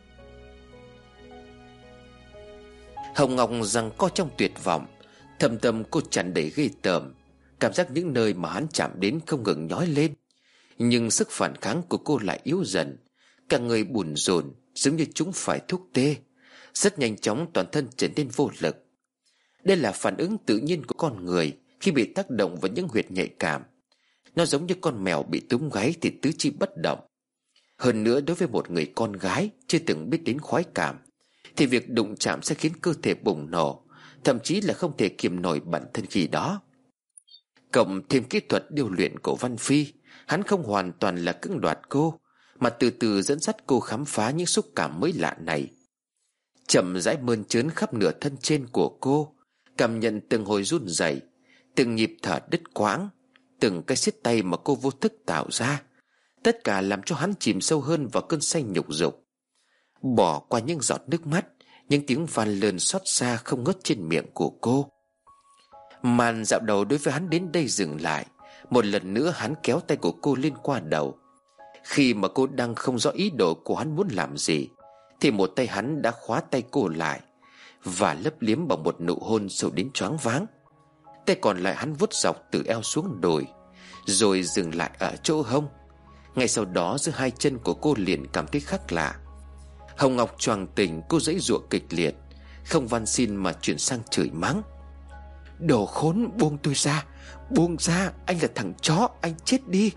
Hồng Ngọc giằng co trong tuyệt vọng. Thầm tâm cô tràn đầy ghê tởm. Cảm giác những nơi mà hắn chạm đến không ngừng nhói lên, nhưng sức phản kháng của cô lại yếu dần. Cả người bủn rủn giống như chúng phải thuốc tê. Rất nhanh chóng toàn thân trở nên vô lực. Đây là phản ứng tự nhiên của con người khi bị tác động vào những huyệt nhạy cảm. Nó giống như con mèo bị túm gáy thì tứ chi bất động. Hơn nữa, đối với một người con gái chưa từng biết đến khoái cảm, thì việc đụng chạm sẽ khiến cơ thể bùng nổ, thậm chí là không thể kiềm nổi bản thân khi đó. Cộng thêm kỹ thuật điêu luyện của Văn Phi, hắn không hoàn toàn là cưỡng đoạt cô, mà từ từ dẫn dắt cô khám phá những xúc cảm mới lạ này. Chậm rãi mơn trớn khắp nửa thân trên của cô, cảm nhận từng hồi run rẩy, từng nhịp thở đứt quãng, từng cái siết tay mà cô vô thức tạo ra. Tất cả làm cho hắn chìm sâu hơn vào cơn say nhục dục. Bỏ qua những giọt nước mắt, những tiếng van lơn xót xa không ngớt trên miệng của cô. Màn dạo đầu đối với hắn đến đây dừng lại. Một lần nữa hắn kéo tay của cô lên qua đầu. Khi mà cô đang không rõ ý đồ của hắn muốn làm gì, thì một tay hắn đã khóa tay cô lại và lấp liếm bằng một nụ hôn sâu đến choáng váng. Tay còn lại hắn vuốt dọc từ eo xuống đùi, rồi dừng lại ở chỗ hông. Ngay sau đó giữa hai chân của cô liền cảm thấy khác lạ. Hồng Ngọc choàng tỉnh, cô giãy giụa kịch liệt, không van xin mà chuyển sang chửi mắng: Đồ khốn, buông tôi ra, Buông ra, anh là thằng chó, anh chết đi.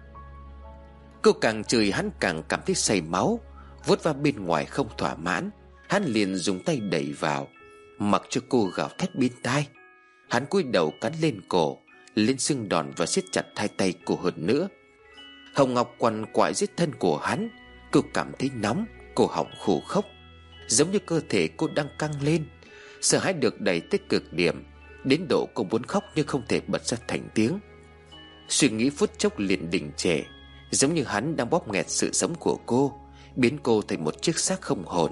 Cô càng chửi hắn càng cảm thấy say máu. Vuốt vào bên ngoài không thỏa mãn, hắn liền dùng tay đẩy vào, mặc cho cô gào thét bên tai. Hắn cúi đầu cắn lên cổ, lên xương đòn và siết chặt hai tay cô hơn nữa. Hồng Ngọc quằn quại dưới thân của hắn. Cô cảm thấy nóng, cổ họng khô khốc, giống như cơ thể cô đang căng lên. Sợ hãi được đẩy tới cực điểm, đến độ cô muốn khóc nhưng không thể bật ra thành tiếng. Suy nghĩ phút chốc liền đình trệ, giống như hắn đang bóp nghẹt sự sống của cô, biến cô thành một chiếc xác không hồn.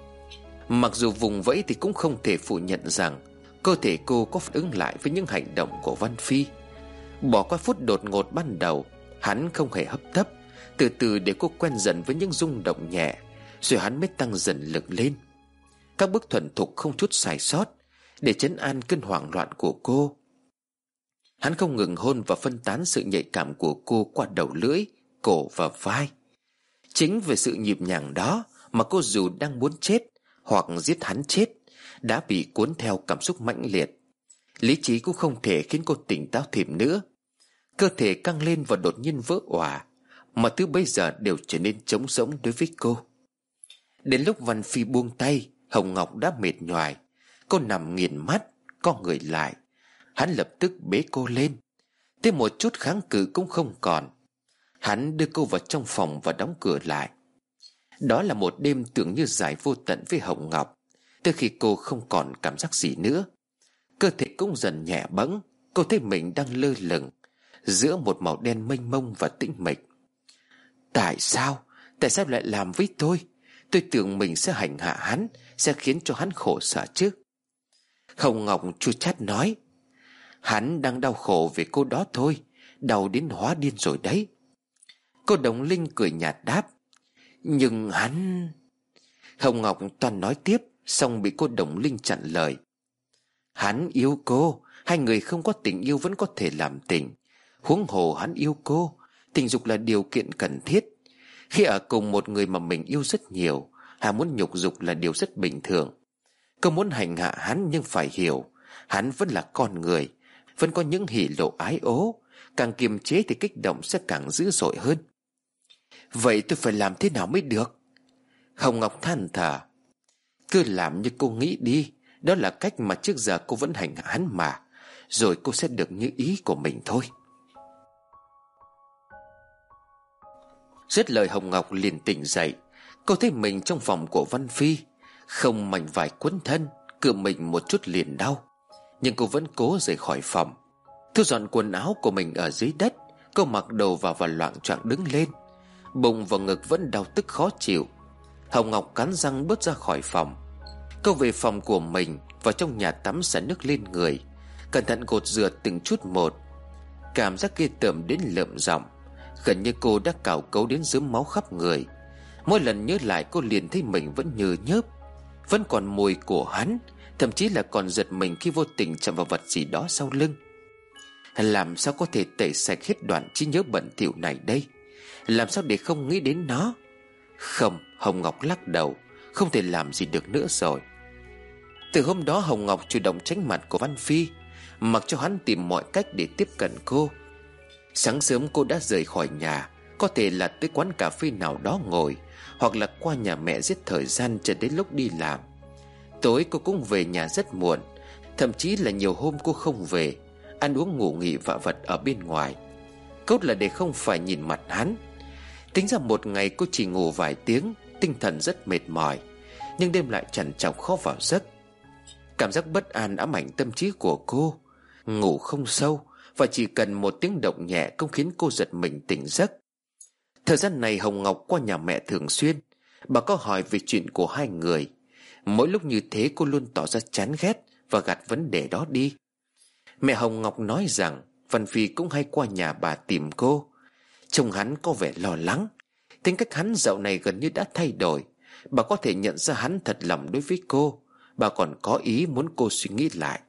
Mặc dù vùng vẫy thì cũng không thể phủ nhận rằng cơ thể cô có phản ứng lại với những hành động của Văn Phi. Bỏ qua phút đột ngột ban đầu, hắn không hề hấp tấp, từ từ để cô quen dần với những rung động nhẹ, rồi hắn mới tăng dần lực lên. Các bước thuần thục không chút sai sót, để trấn an cơn hoảng loạn của cô. Hắn không ngừng hôn và phân tán sự nhạy cảm của cô qua đầu lưỡi, cổ và vai. Chính vì sự nhịp nhàng đó mà cô dù đang muốn chết hoặc giết hắn chết, đã bị cuốn theo cảm xúc mãnh liệt. Lý trí cũng không thể khiến cô tỉnh táo thêm nữa. Cơ thể căng lên và đột nhiên vỡ òa, mọi thứ bây giờ đều trở nên trống rỗng đối với cô. Đến lúc Văn Phi buông tay, Hồng Ngọc đã mệt nhoài. Cô nằm nghiền mắt, co người lại. Hắn lập tức bế cô lên, tới một chút kháng cự cũng không còn. Hắn đưa cô vào trong phòng và đóng cửa lại. Đó là một đêm tưởng như dài vô tận với Hồng Ngọc. Từ khi cô không còn cảm giác gì nữa, cơ thể cũng dần nhẹ bẫng. Cô thấy mình đang lơ lửng giữa một màu đen mênh mông và tĩnh mịch. Tại sao? Tại sao lại làm với tôi? Tôi tưởng mình sẽ hành hạ hắn, sẽ khiến cho hắn khổ sở chứ. Hồng Ngọc chua chát nói. Hắn đang đau khổ vì cô đó thôi, đau đến hóa điên rồi đấy. Cô Đồng Linh cười nhạt đáp. Nhưng hắn... Hồng Ngọc toàn nói tiếp, xong bị cô Đồng Linh chặn lời. Hắn yêu cô, hai người không có tình yêu vẫn có thể làm tình. Huống hồ hắn yêu cô, tình dục là điều kiện cần thiết. Khi ở cùng một người mà mình yêu rất nhiều, hà muốn nhục dục là điều rất bình thường. Cô muốn hành hạ hắn nhưng phải hiểu, hắn vẫn là con người, vẫn có những hỉ lộ ái ố. Càng kiềm chế thì kích động sẽ càng dữ dội hơn. Vậy tôi phải làm thế nào mới được? Hồng Ngọc than thở. Cứ làm như cô nghĩ đi, đó là cách mà trước giờ cô vẫn hành hạ hắn mà. Rồi cô sẽ được như ý của mình thôi. Dứt lời Hồng Ngọc liền tỉnh dậy. Cô thấy mình trong phòng của Văn Phi, không mảnh vải quấn thân, cựa mình một chút liền đau. Nhưng cô vẫn cố rời khỏi phòng. Thu dọn quần áo của mình ở dưới đất. Cô mặc đồ vào và loạng choạng đứng lên. Bụng và ngực vẫn đau tức khó chịu. Hồng Ngọc cắn răng bước ra khỏi phòng. Cô về phòng của mình, vào trong nhà tắm xả nước lên người, cẩn thận gột rửa từng chút một. Cảm giác ghê tởm đến lợm giọng, gần như cô đã cào cấu đến rớm máu khắp người. Mỗi lần nhớ lại cô liền thấy mình vẫn nhừ nhớp, vẫn còn mùi của hắn, thậm chí là còn giật mình khi vô tình chạm vào vật gì đó sau lưng. Làm sao có thể tẩy sạch hết đoạn trí nhớ bẩn thỉu này đây? Làm sao để không nghĩ đến nó? Không, Hồng Ngọc lắc đầu, không thể làm gì được nữa rồi. Từ hôm đó Hồng Ngọc chủ động tránh mặt của Văn Phi, mặc cho hắn tìm mọi cách để tiếp cận cô. Sáng sớm cô đã rời khỏi nhà, có thể là tới quán cà phê nào đó ngồi, hoặc là qua nhà mẹ giết thời gian cho đến lúc đi làm. Tối cô cũng về nhà rất muộn, thậm chí là nhiều hôm cô không về, ăn uống ngủ nghỉ vạ vật ở bên ngoài. Cốt là để không phải nhìn mặt hắn. Tính ra một ngày cô chỉ ngủ vài tiếng, tinh thần rất mệt mỏi, nhưng đêm lại trằn trọc khó vào giấc. Cảm giác bất an ám ảnh tâm trí của cô. Ngủ không sâu, và chỉ cần một tiếng động nhẹ cũng khiến cô giật mình tỉnh giấc. Thời gian này Hồng Ngọc qua nhà mẹ thường xuyên. Bà có hỏi về chuyện của hai người. Mỗi lúc như thế cô luôn tỏ ra chán ghét và gạt vấn đề đó đi. Mẹ Hồng Ngọc nói rằng Văn Phi cũng hay qua nhà bà tìm cô. Trông hắn có vẻ lo lắng, tính cách hắn dạo này gần như đã thay đổi. Bà có thể nhận ra hắn thật lòng đối với cô. Bà còn có ý muốn cô suy nghĩ lại.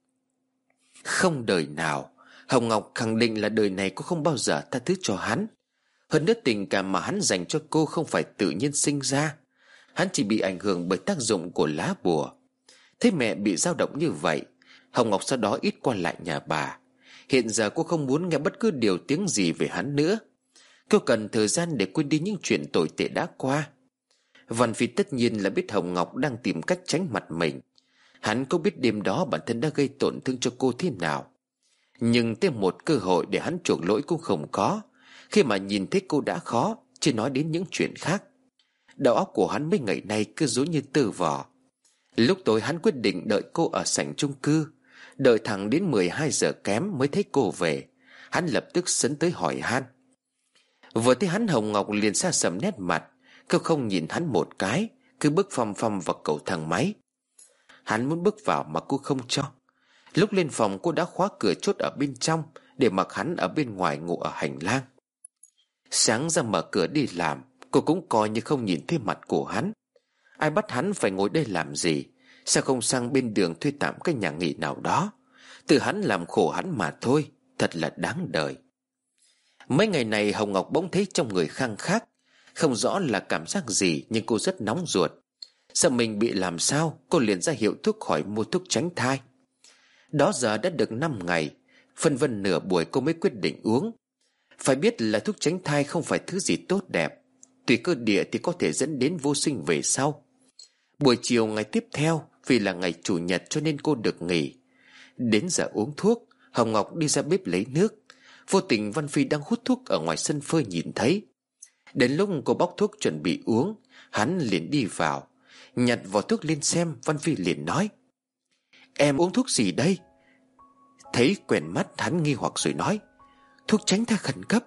Không đời nào. Hồng Ngọc khẳng định là đời này cô không bao giờ tha thứ cho hắn. Hơn nữa tình cảm mà hắn dành cho cô không phải tự nhiên sinh ra. Hắn chỉ bị ảnh hưởng bởi tác dụng của lá bùa. Thấy mẹ bị dao động như vậy, Hồng Ngọc sau đó ít qua lại nhà bà. Hiện giờ cô không muốn nghe bất cứ điều tiếng gì về hắn nữa. Cô cần thời gian để quên đi những chuyện tồi tệ đã qua. Văn Phi tất nhiên là biết Hồng Ngọc đang tìm cách tránh mặt mình. Hắn cũng biết đêm đó bản thân đã gây tổn thương cho cô thế nào. Nhưng thêm một cơ hội để hắn chuộc lỗi cũng không có, khi mà nhìn thấy cô đã khó, chưa nói đến những chuyện khác. Đầu óc của hắn mấy ngày nay cứ dối như tơ vò. Lúc tối hắn quyết định đợi cô ở sảnh chung cư. Đợi thẳng đến mười hai giờ kém mới thấy cô về. Hắn lập tức sấn tới hỏi han. Vừa thấy hắn, Hồng Ngọc liền xa sầm nét mặt. Cô không nhìn hắn một cái, cứ bước phăm phăm vào cầu thang máy. Hắn muốn bước vào mà cô không cho. Lúc lên phòng cô đã khóa cửa chốt ở bên trong, để mặc hắn ở bên ngoài ngủ ở hành lang. Sáng ra mở cửa đi làm, cô cũng coi như không nhìn thấy mặt của hắn. Ai bắt hắn phải ngồi đây làm gì? Sao không sang bên đường thuê tạm cái nhà nghỉ nào đó? Tự hắn làm khổ hắn mà thôi. Thật là đáng đời. Mấy ngày này Hồng Ngọc bỗng thấy trong người khang khác. Không rõ là cảm giác gì, nhưng cô rất nóng ruột. Sợ mình bị làm sao, cô liền ra hiệu thuốc khỏi mua thuốc tránh thai. Đó giờ đã được năm ngày. Phân vân nửa buổi cô mới quyết định uống. Phải biết là thuốc tránh thai không phải thứ gì tốt đẹp. Tùy cơ địa thì có thể dẫn đến vô sinh về sau. Buổi chiều ngày tiếp theo, vì là ngày chủ nhật cho nên cô được nghỉ. Đến giờ uống thuốc, Hồng Ngọc đi ra bếp lấy nước. Vô tình Văn Phi đang hút thuốc ở ngoài sân phơi nhìn thấy. Đến lúc cô bóc thuốc chuẩn bị uống, hắn liền đi vào. Nhặt vỏ thuốc lên xem, Văn Phi liền nói: "Em uống thuốc gì đây?" Thấy quen mắt, hắn nghi hoặc rồi nói: "Thuốc tránh thai khẩn cấp."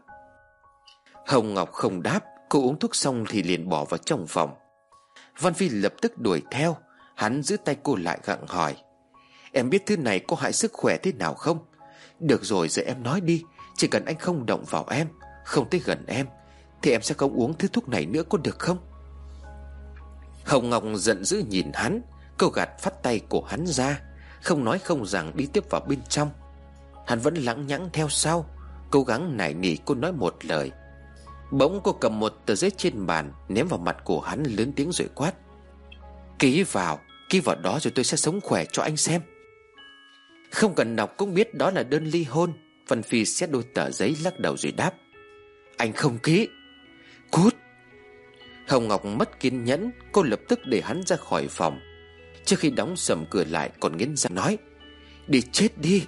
Hồng Ngọc không đáp. Cô uống thuốc xong thì liền bỏ vào trong phòng. Văn Phi lập tức đuổi theo. Hắn giữ tay cô lại gặng hỏi: "Em biết thứ này có hại sức khỏe thế nào không? Được rồi, giờ em nói đi. Chỉ cần anh không động vào em, không tới gần em, thì em sẽ không uống thứ thuốc này nữa, có được không?" Hồng Ngọc giận dữ nhìn hắn. Cô gạt phắt tay của hắn ra, không nói không rằng đi tiếp vào bên trong. Hắn vẫn lẳng nhẳng theo sau, cố gắng nài nỉ cô nói một lời. Bỗng cô cầm một tờ giấy trên bàn ném vào mặt của hắn, lớn tiếng rồi quát: "Ký vào, ký vào đó rồi tôi sẽ sống khỏe cho anh xem." Không cần đọc cũng biết đó là đơn ly hôn. Văn Phi xét đôi tờ giấy lắc đầu rồi đáp: "Anh không ký." "Cút!" Hồng Ngọc mất kiên nhẫn. Cô lập tức để hắn ra khỏi phòng. Trước khi đóng sầm cửa lại còn nghiến răng nói: "Đi chết đi!"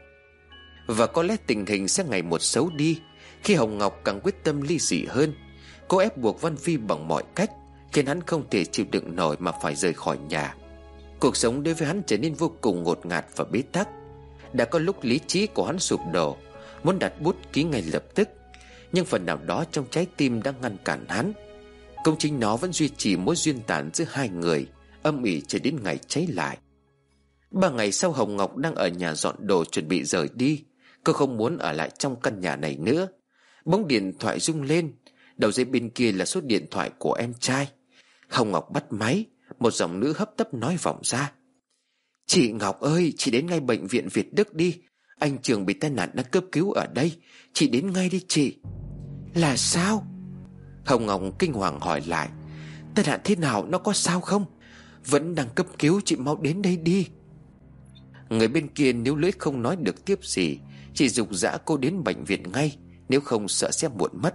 Và có lẽ tình hình sẽ ngày một xấu đi khi Hồng Ngọc càng quyết tâm ly dị hơn. Cô ép buộc Văn Phi bằng mọi cách, khiến hắn không thể chịu đựng nổi mà phải rời khỏi nhà. Cuộc sống đối với hắn trở nên vô cùng ngột ngạt và bế tắc. Đã có lúc lý trí của hắn sụp đổ, muốn đặt bút ký ngay lập tức, nhưng phần nào đó trong trái tim đang ngăn cản hắn. Công chính nó vẫn duy trì mối duyên tàn giữa hai người, âm ỉ cho đến ngày cháy lại. Ba ngày sau, Hồng Ngọc đang ở nhà dọn đồ chuẩn bị rời đi. Cô không muốn ở lại trong căn nhà này nữa. Bỗng điện thoại rung lên. Đầu dây bên kia là số điện thoại của em trai. Hồng Ngọc bắt máy. Một giọng nữ hấp tấp nói vọng ra: "Chị Ngọc ơi, chị đến ngay bệnh viện Việt Đức đi. Anh Trường bị tai nạn đang cấp cứu ở đây. Chị đến ngay đi chị." "Là sao?" Hồng Ngọc kinh hoàng hỏi lại: "Tai nạn thế nào, nó có sao không?" "Vẫn đang cấp cứu, chị mau đến đây đi." Người bên kia níu lưỡi không nói được tiếp gì, chỉ giục giã cô đến bệnh viện ngay, nếu không sợ sẽ muộn mất.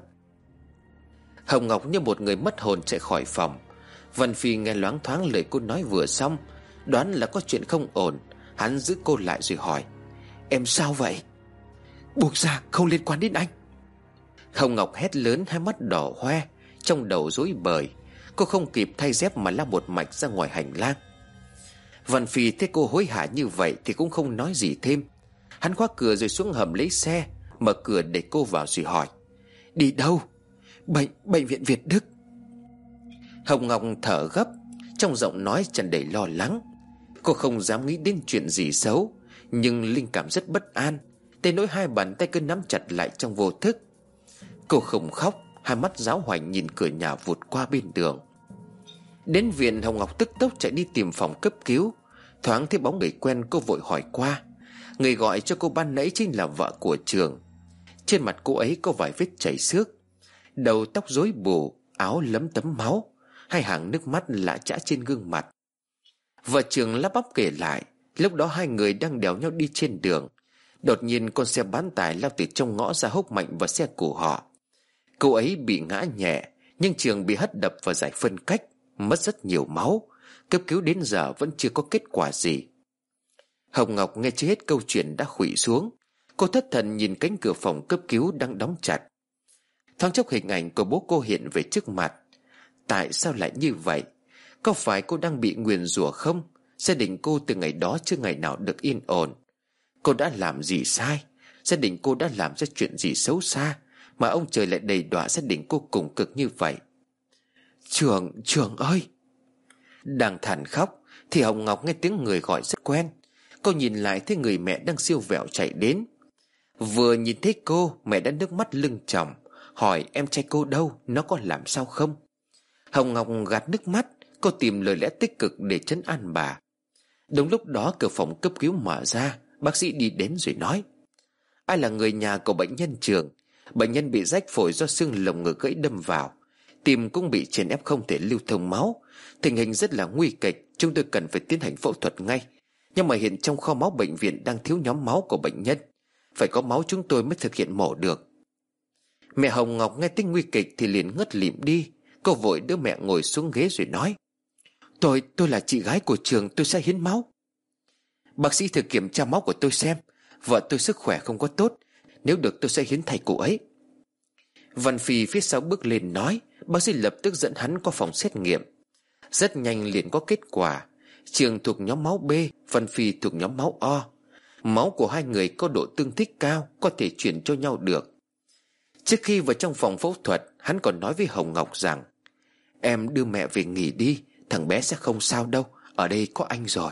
Hồng Ngọc như một người mất hồn chạy khỏi phòng. Văn Phi nghe loáng thoáng lời cô nói vừa xong, đoán là có chuyện không ổn. Hắn giữ cô lại rồi hỏi: "Em sao vậy?" "Buông ra, không liên quan đến anh." Hồng Ngọc hét lớn, hai mắt đỏ hoe, trong đầu rối bời. Cô không kịp thay dép mà lao một mạch ra ngoài hành lang. Văn Phi thấy cô hối hả như vậy thì cũng không nói gì thêm. Hắn khóa cửa rồi xuống hầm lấy xe, mở cửa để cô vào rồi hỏi: "Đi đâu?" Bệnh, bệnh viện Việt Đức." Hồng Ngọc thở gấp, trong giọng nói tràn đầy lo lắng. Cô không dám nghĩ đến chuyện gì xấu, nhưng linh cảm rất bất an, tới nỗi hai bàn tay cứ nắm chặt lại trong vô thức. Cô không khóc, hai mắt giáo hoành nhìn cửa nhà vụt qua bên đường. Đến viện, Hồng Ngọc tức tốc chạy đi tìm phòng cấp cứu. Thoáng thấy bóng người quen, cô vội hỏi qua. Người gọi cho cô ban nãy chính là vợ của Trường. Trên mặt cô ấy có vài vết chảy xước, đầu tóc rối bù, áo lấm tấm máu, hai hàng nước mắt lã chã trên gương mặt. Vợ Trường lắp bắp kể lại, lúc đó hai người đang đèo nhau đi trên đường. Đột nhiên con xe bán tải lao từ trong ngõ ra húc mạnh vào xe của họ. Cô ấy bị ngã nhẹ, nhưng Trường bị hất đập vào giải phân cách, mất rất nhiều máu. Cấp cứu đến giờ vẫn chưa có kết quả gì. Hồng Ngọc nghe chưa hết câu chuyện đã khuỵu xuống. Cô thất thần nhìn cánh cửa phòng cấp cứu đang đóng chặt. Thoáng chốc hình ảnh của bố cô hiện về trước mặt. Tại sao lại như vậy? Có phải cô đang bị nguyền rủa không? Gia đình cô từ ngày đó chưa ngày nào được yên ổn. Cô đã làm gì sai? Gia đình cô đã làm ra chuyện gì xấu xa mà ông trời lại đầy đọa gia đình cô cùng cực như vậy? Trường, Trường ơi! Đang thản khóc thì Hồng Ngọc nghe tiếng người gọi rất quen. Cô nhìn lại thấy người mẹ đang siêu vẹo chạy đến. Vừa nhìn thấy cô, mẹ đã nước mắt lưng tròng, hỏi em trai cô đâu, nó có làm sao không? Hồng Ngọc gạt nước mắt. Cô tìm lời lẽ tích cực để trấn an bà. Đúng lúc đó cửa phòng cấp cứu mở ra. Bác sĩ đi đến rồi nói: Ai là người nhà của bệnh nhân Trường? Bệnh nhân bị rách phổi do xương lồng ngực gãy đâm vào, tim cũng bị chèn ép không thể lưu thông máu. Tình hình rất là nguy kịch, chúng tôi cần phải tiến hành phẫu thuật ngay. Nhưng mà hiện trong kho máu bệnh viện đang thiếu nhóm máu của bệnh nhân, phải có máu chúng tôi mới thực hiện mổ được. Mẹ Hồng Ngọc nghe tin nguy kịch thì liền ngất lịm đi. Cô vội đỡ mẹ ngồi xuống ghế rồi nói: Tôi, tôi là chị gái của Trường, tôi sẽ hiến máu. Bác sĩ thử kiểm tra máu của tôi xem. Vợ tôi sức khỏe không có tốt, nếu được tôi sẽ hiến thay cô ấy. Văn Phi phía sau bước lên nói. Bác sĩ lập tức dẫn hắn qua phòng xét nghiệm. Rất nhanh liền có kết quả. Trường thuộc nhóm máu B, Văn Phi thuộc nhóm máu O. Máu của hai người có độ tương thích cao, có thể chuyển cho nhau được. Trước khi vào trong phòng phẫu thuật, hắn còn nói với Hồng Ngọc rằng: Em đưa mẹ về nghỉ đi, thằng bé sẽ không sao đâu, ở đây có anh rồi.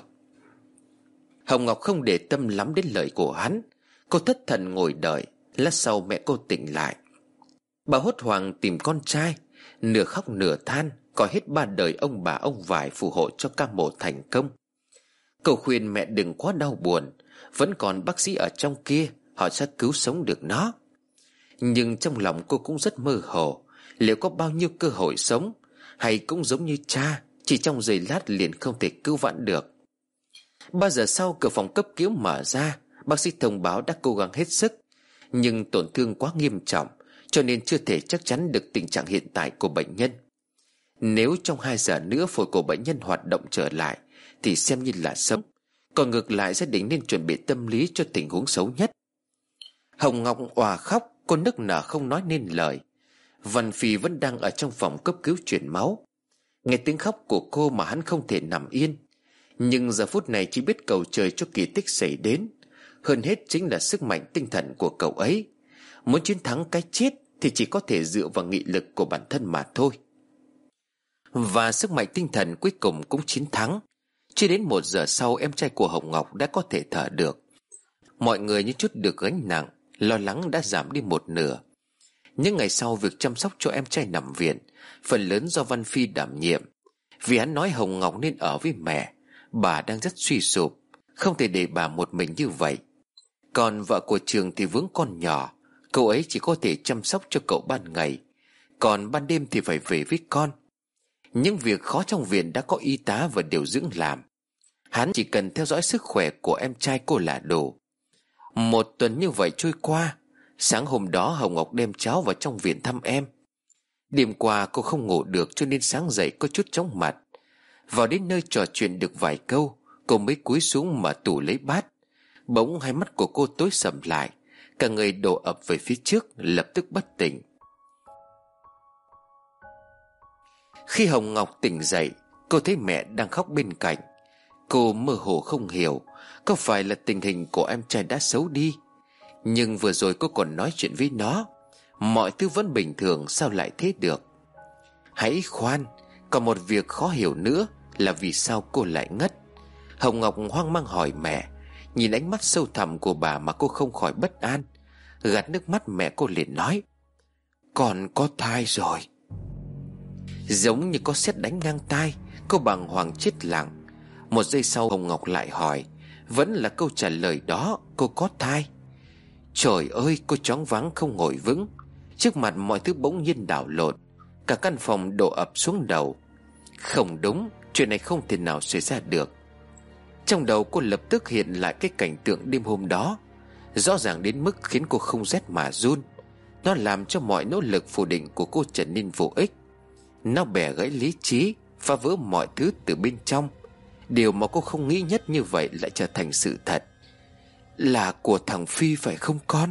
Hồng Ngọc không để tâm lắm đến lời của hắn. Cô thất thần ngồi đợi. Lát sau mẹ cô tỉnh lại. Bà hốt hoảng tìm con trai, nửa khóc nửa than, coi hết ba đời ông bà ông vải phù hộ cho ca mổ thành công. Cầu khuyên mẹ đừng quá đau buồn, vẫn còn bác sĩ ở trong kia, họ sẽ cứu sống được nó. Nhưng trong lòng cô cũng rất mơ hồ, liệu có bao nhiêu cơ hội sống, hay cũng giống như cha, chỉ trong giây lát liền không thể cứu vãn được. Ba giờ sau, cửa phòng cấp cứu mở ra. Bác sĩ thông báo đã cố gắng hết sức, nhưng tổn thương quá nghiêm trọng, cho nên chưa thể chắc chắn được tình trạng hiện tại của bệnh nhân. Nếu trong hai giờ nữa phổi của bệnh nhân hoạt động trở lại thì xem như là sống, còn ngược lại gia đình nên chuẩn bị tâm lý cho tình huống xấu nhất. Hồng Ngọc òa khóc, cô nức nở không nói nên lời. Văn Phi vẫn đang ở trong phòng cấp cứu chuyển máu. Nghe tiếng khóc của cô mà hắn không thể nằm yên, nhưng giờ phút này chỉ biết cầu trời cho kỳ tích xảy đến. Hơn hết chính là sức mạnh tinh thần của cậu ấy. Muốn chiến thắng cái chết thì chỉ có thể dựa vào nghị lực của bản thân mà thôi. Và sức mạnh tinh thần cuối cùng cũng chiến thắng. Chưa đến một giờ sau, em trai của Hồng Ngọc đã có thể thở được. Mọi người như chút được gánh nặng, lo lắng đã giảm đi một nửa. Những ngày sau, việc chăm sóc cho em trai nằm viện phần lớn do Văn Phi đảm nhiệm. Vì hắn nói Hồng Ngọc nên ở với mẹ, bà đang rất suy sụp, không thể để bà một mình như vậy. Còn vợ của Trường thì vướng con nhỏ, cậu ấy chỉ có thể chăm sóc cho cậu ban ngày, còn ban đêm thì phải về với con. Những việc khó trong viện đã có y tá và điều dưỡng làm. Hắn chỉ cần theo dõi sức khỏe của em trai cô là đủ. Một tuần như vậy trôi qua. Sáng hôm đó Hồng Ngọc đem cháu vào trong viện thăm em. Đêm qua cô không ngủ được cho nên sáng dậy có chút chóng mặt. Vào đến nơi trò chuyện được vài câu, cô mới cúi xuống mở tủ lấy bát. Bỗng hai mắt của cô tối sầm lại, cả người đổ ập về phía trước, lập tức bất tỉnh. Khi Hồng Ngọc tỉnh dậy, cô thấy mẹ đang khóc bên cạnh. Cô mơ hồ không hiểu có phải là tình hình của em trai đã xấu đi. Nhưng vừa rồi cô còn nói chuyện với nó, mọi thứ vẫn bình thường, sao lại thế được? Hãy khoan, còn một việc khó hiểu nữa là vì sao cô lại ngất. Hồng Ngọc hoang mang hỏi mẹ. Nhìn ánh mắt sâu thẳm của bà mà cô không khỏi bất an. Gạt nước mắt, mẹ cô liền nói: Con có thai rồi. Giống như có sét đánh ngang tai, cô bàng hoàng chết lặng. Một giây sau Hồng Ngọc lại hỏi, vẫn là câu trả lời đó: cô có thai. Trời ơi, cô choáng váng không ngồi vững. Trước mặt mọi thứ bỗng nhiên đảo lộn, cả căn phòng đổ ập xuống đầu. Không đúng, chuyện này không thể nào xảy ra được. Trong đầu cô lập tức hiện lại cái cảnh tượng đêm hôm đó. rõ ràng đến mức khiến cô không rét mà run. Nó làm cho mọi nỗ lực phủ định của cô trở nên vô ích. Nó bẻ gãy lý trí, phá vỡ mọi thứ từ bên trong. Điều mà cô không nghĩ nhất như vậy lại trở thành sự thật. Là của thằng Phi phải không con?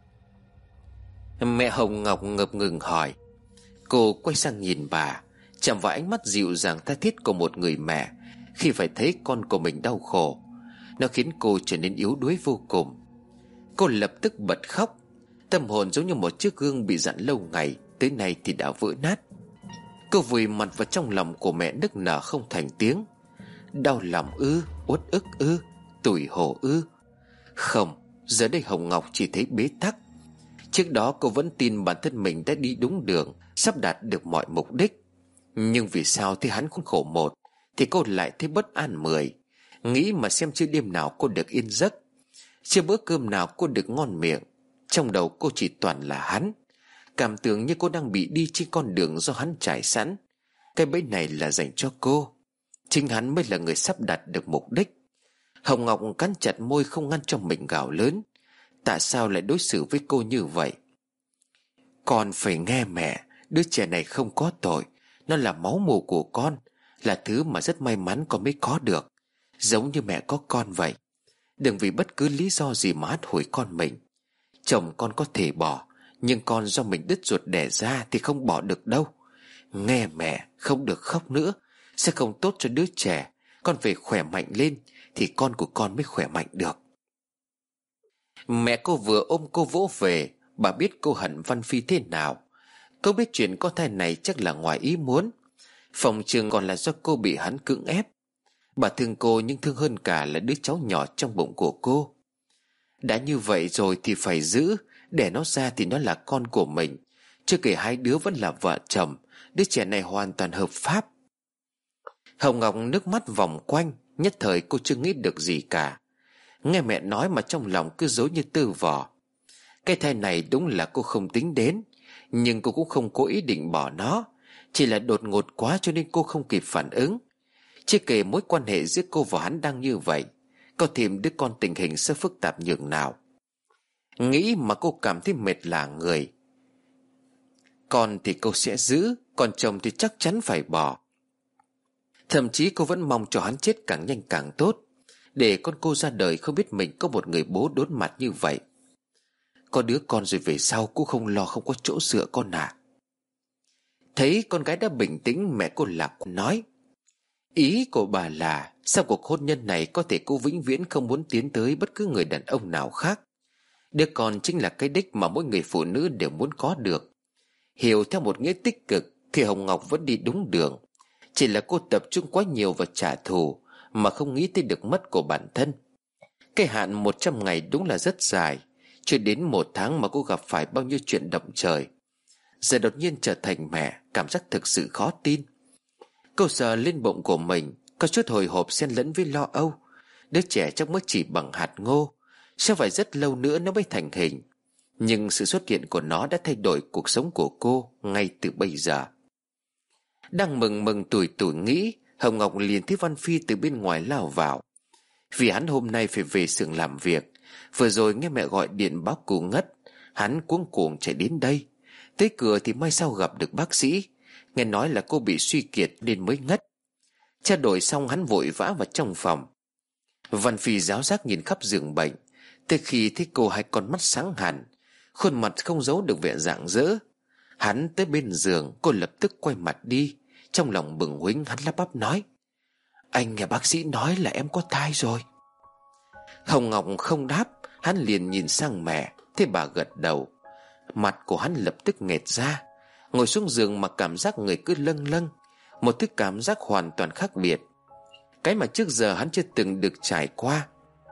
Mẹ Hồng Ngọc ngập ngừng hỏi. Cô quay sang nhìn bà, chạm vào ánh mắt dịu dàng tha thiết của một người mẹ khi phải thấy con của mình đau khổ. Nó khiến cô trở nên yếu đuối vô cùng. Cô lập tức bật khóc. Tâm hồn giống như một chiếc gương bị dặn lâu ngày, tới nay thì đã vỡ nát. Cô vùi mặt vào trong lòng của mẹ, nức nở không thành tiếng. Đau lòng ư? Uất ức ư? Tủi hổ ư? Không, giờ đây Hồng Ngọc chỉ thấy bế tắc. Trước đó cô vẫn tin bản thân mình đã đi đúng đường, sắp đạt được mọi mục đích. Nhưng vì sao thì hắn cũng khổ một, thì cô lại thấy bất an mười. Nghĩ mà xem chưa đêm nào cô được yên giấc, chưa bữa cơm nào cô được ngon miệng. Trong đầu cô chỉ toàn là hắn. Cảm tưởng như cô đang bị đi trên con đường do hắn trải sẵn. Cái bẫy này là dành cho cô. Chính hắn mới là người sắp đạt được mục đích. Hồng Ngọc cắn chặt môi không ngăn cho mình gào lớn. Tại sao lại đối xử với cô như vậy? Con phải nghe mẹ. Đứa trẻ này không có tội. Nó là máu mủ của con, là thứ mà rất may mắn con mới có được. Giống như mẹ có con vậy. Đừng vì bất cứ lý do gì mà hắt hủi con mình. Chồng con có thể bỏ, nhưng con do mình đứt ruột đẻ ra thì không bỏ được đâu. Nghe mẹ, không được khóc nữa, sẽ không tốt cho đứa trẻ. Con phải khỏe mạnh lên thì con của con mới khỏe mạnh được. Mẹ cô vừa ôm cô vỗ về. Bà biết cô hận Văn Phi thế nào. Cô biết chuyện có thai này chắc là ngoài ý muốn. Phòng trường còn là do cô bị hắn cưỡng ép. Bà thương cô nhưng thương hơn cả là đứa cháu nhỏ trong bụng của cô. Đã như vậy rồi thì phải giữ. Đẻ nó ra thì nó là con của mình. Chưa kể hai đứa vẫn là vợ chồng. Đứa trẻ này hoàn toàn hợp pháp. Hồng Ngọc nước mắt vòng quanh. Nhất thời cô chưa nghĩ được gì cả. Nghe mẹ nói mà trong lòng cứ dối như tơ vò. Cái thai này đúng là cô không tính đến, nhưng cô cũng không có ý định bỏ nó. Chỉ là đột ngột quá cho nên cô không kịp phản ứng. Chưa kể mối quan hệ giữa cô và hắn đang như vậy, có thêm đứa con tình hình sẽ phức tạp nhường nào. Nghĩ mà cô cảm thấy mệt lả người. Con thì cô sẽ giữ, còn chồng thì chắc chắn phải bỏ. Thậm chí cô vẫn mong cho hắn chết càng nhanh càng tốt, để con cô ra đời không biết mình có một người bố đốn mặt như vậy. Có đứa con rồi về sau cũng không lo không có chỗ dựa con à. Thấy con gái đã bình tĩnh, mẹ cô lạc nói. Ý của bà là sau cuộc hôn nhân này có thể cô vĩnh viễn không muốn tiến tới bất cứ người đàn ông nào khác. Đứa con chính là cái đích mà mỗi người phụ nữ đều muốn có được. Hiểu theo một nghĩa tích cực thì Hồng Ngọc vẫn đi đúng đường. Chỉ là cô tập trung quá nhiều vào trả thù mà không nghĩ tới được mất của bản thân. Cái hạn một trăm ngày đúng là rất dài. Chưa đến một tháng mà cô gặp phải bao nhiêu chuyện động trời. Giờ đột nhiên trở thành mẹ, cảm giác thực sự khó tin. Cô sờ lên bụng của mình, có chút hồi hộp xen lẫn với lo âu. Đứa trẻ chắc mới chỉ bằng hạt ngô, sẽ phải rất lâu nữa nó mới thành hình. Nhưng sự xuất hiện của nó đã thay đổi cuộc sống của cô ngay từ bây giờ. Đang mừng mừng tủi tủi nghĩ, Hồng Ngọc liền thấy Văn Phi từ bên ngoài lao vào. Vì hắn hôm nay phải về xưởng làm việc. Vừa rồi nghe mẹ gọi điện báo cô ngất, hắn cuống cuồng chạy đến đây. Tới cửa thì may sao gặp được bác sĩ. Nghe nói là cô bị suy kiệt nên mới ngất. Trao đổi xong hắn vội vã vào trong phòng. Văn Phi giáo giác nhìn khắp giường bệnh. Tới khi thấy cô hai con mắt sáng hẳn, khuôn mặt không giấu được vẻ rạng rỡ. Hắn tới bên giường, cô lập tức quay mặt đi. Trong lòng bừng huýnh hắn lắp bắp nói. Anh nghe bác sĩ nói là em có thai rồi. Hồng Ngọc không đáp. Hắn liền nhìn sang mẹ. Thế bà gật đầu. Mặt của hắn lập tức nghẹt ra. Ngồi xuống giường mà cảm giác người cứ lâng lâng. Một thứ cảm giác hoàn toàn khác biệt, cái mà trước giờ hắn chưa từng được trải qua.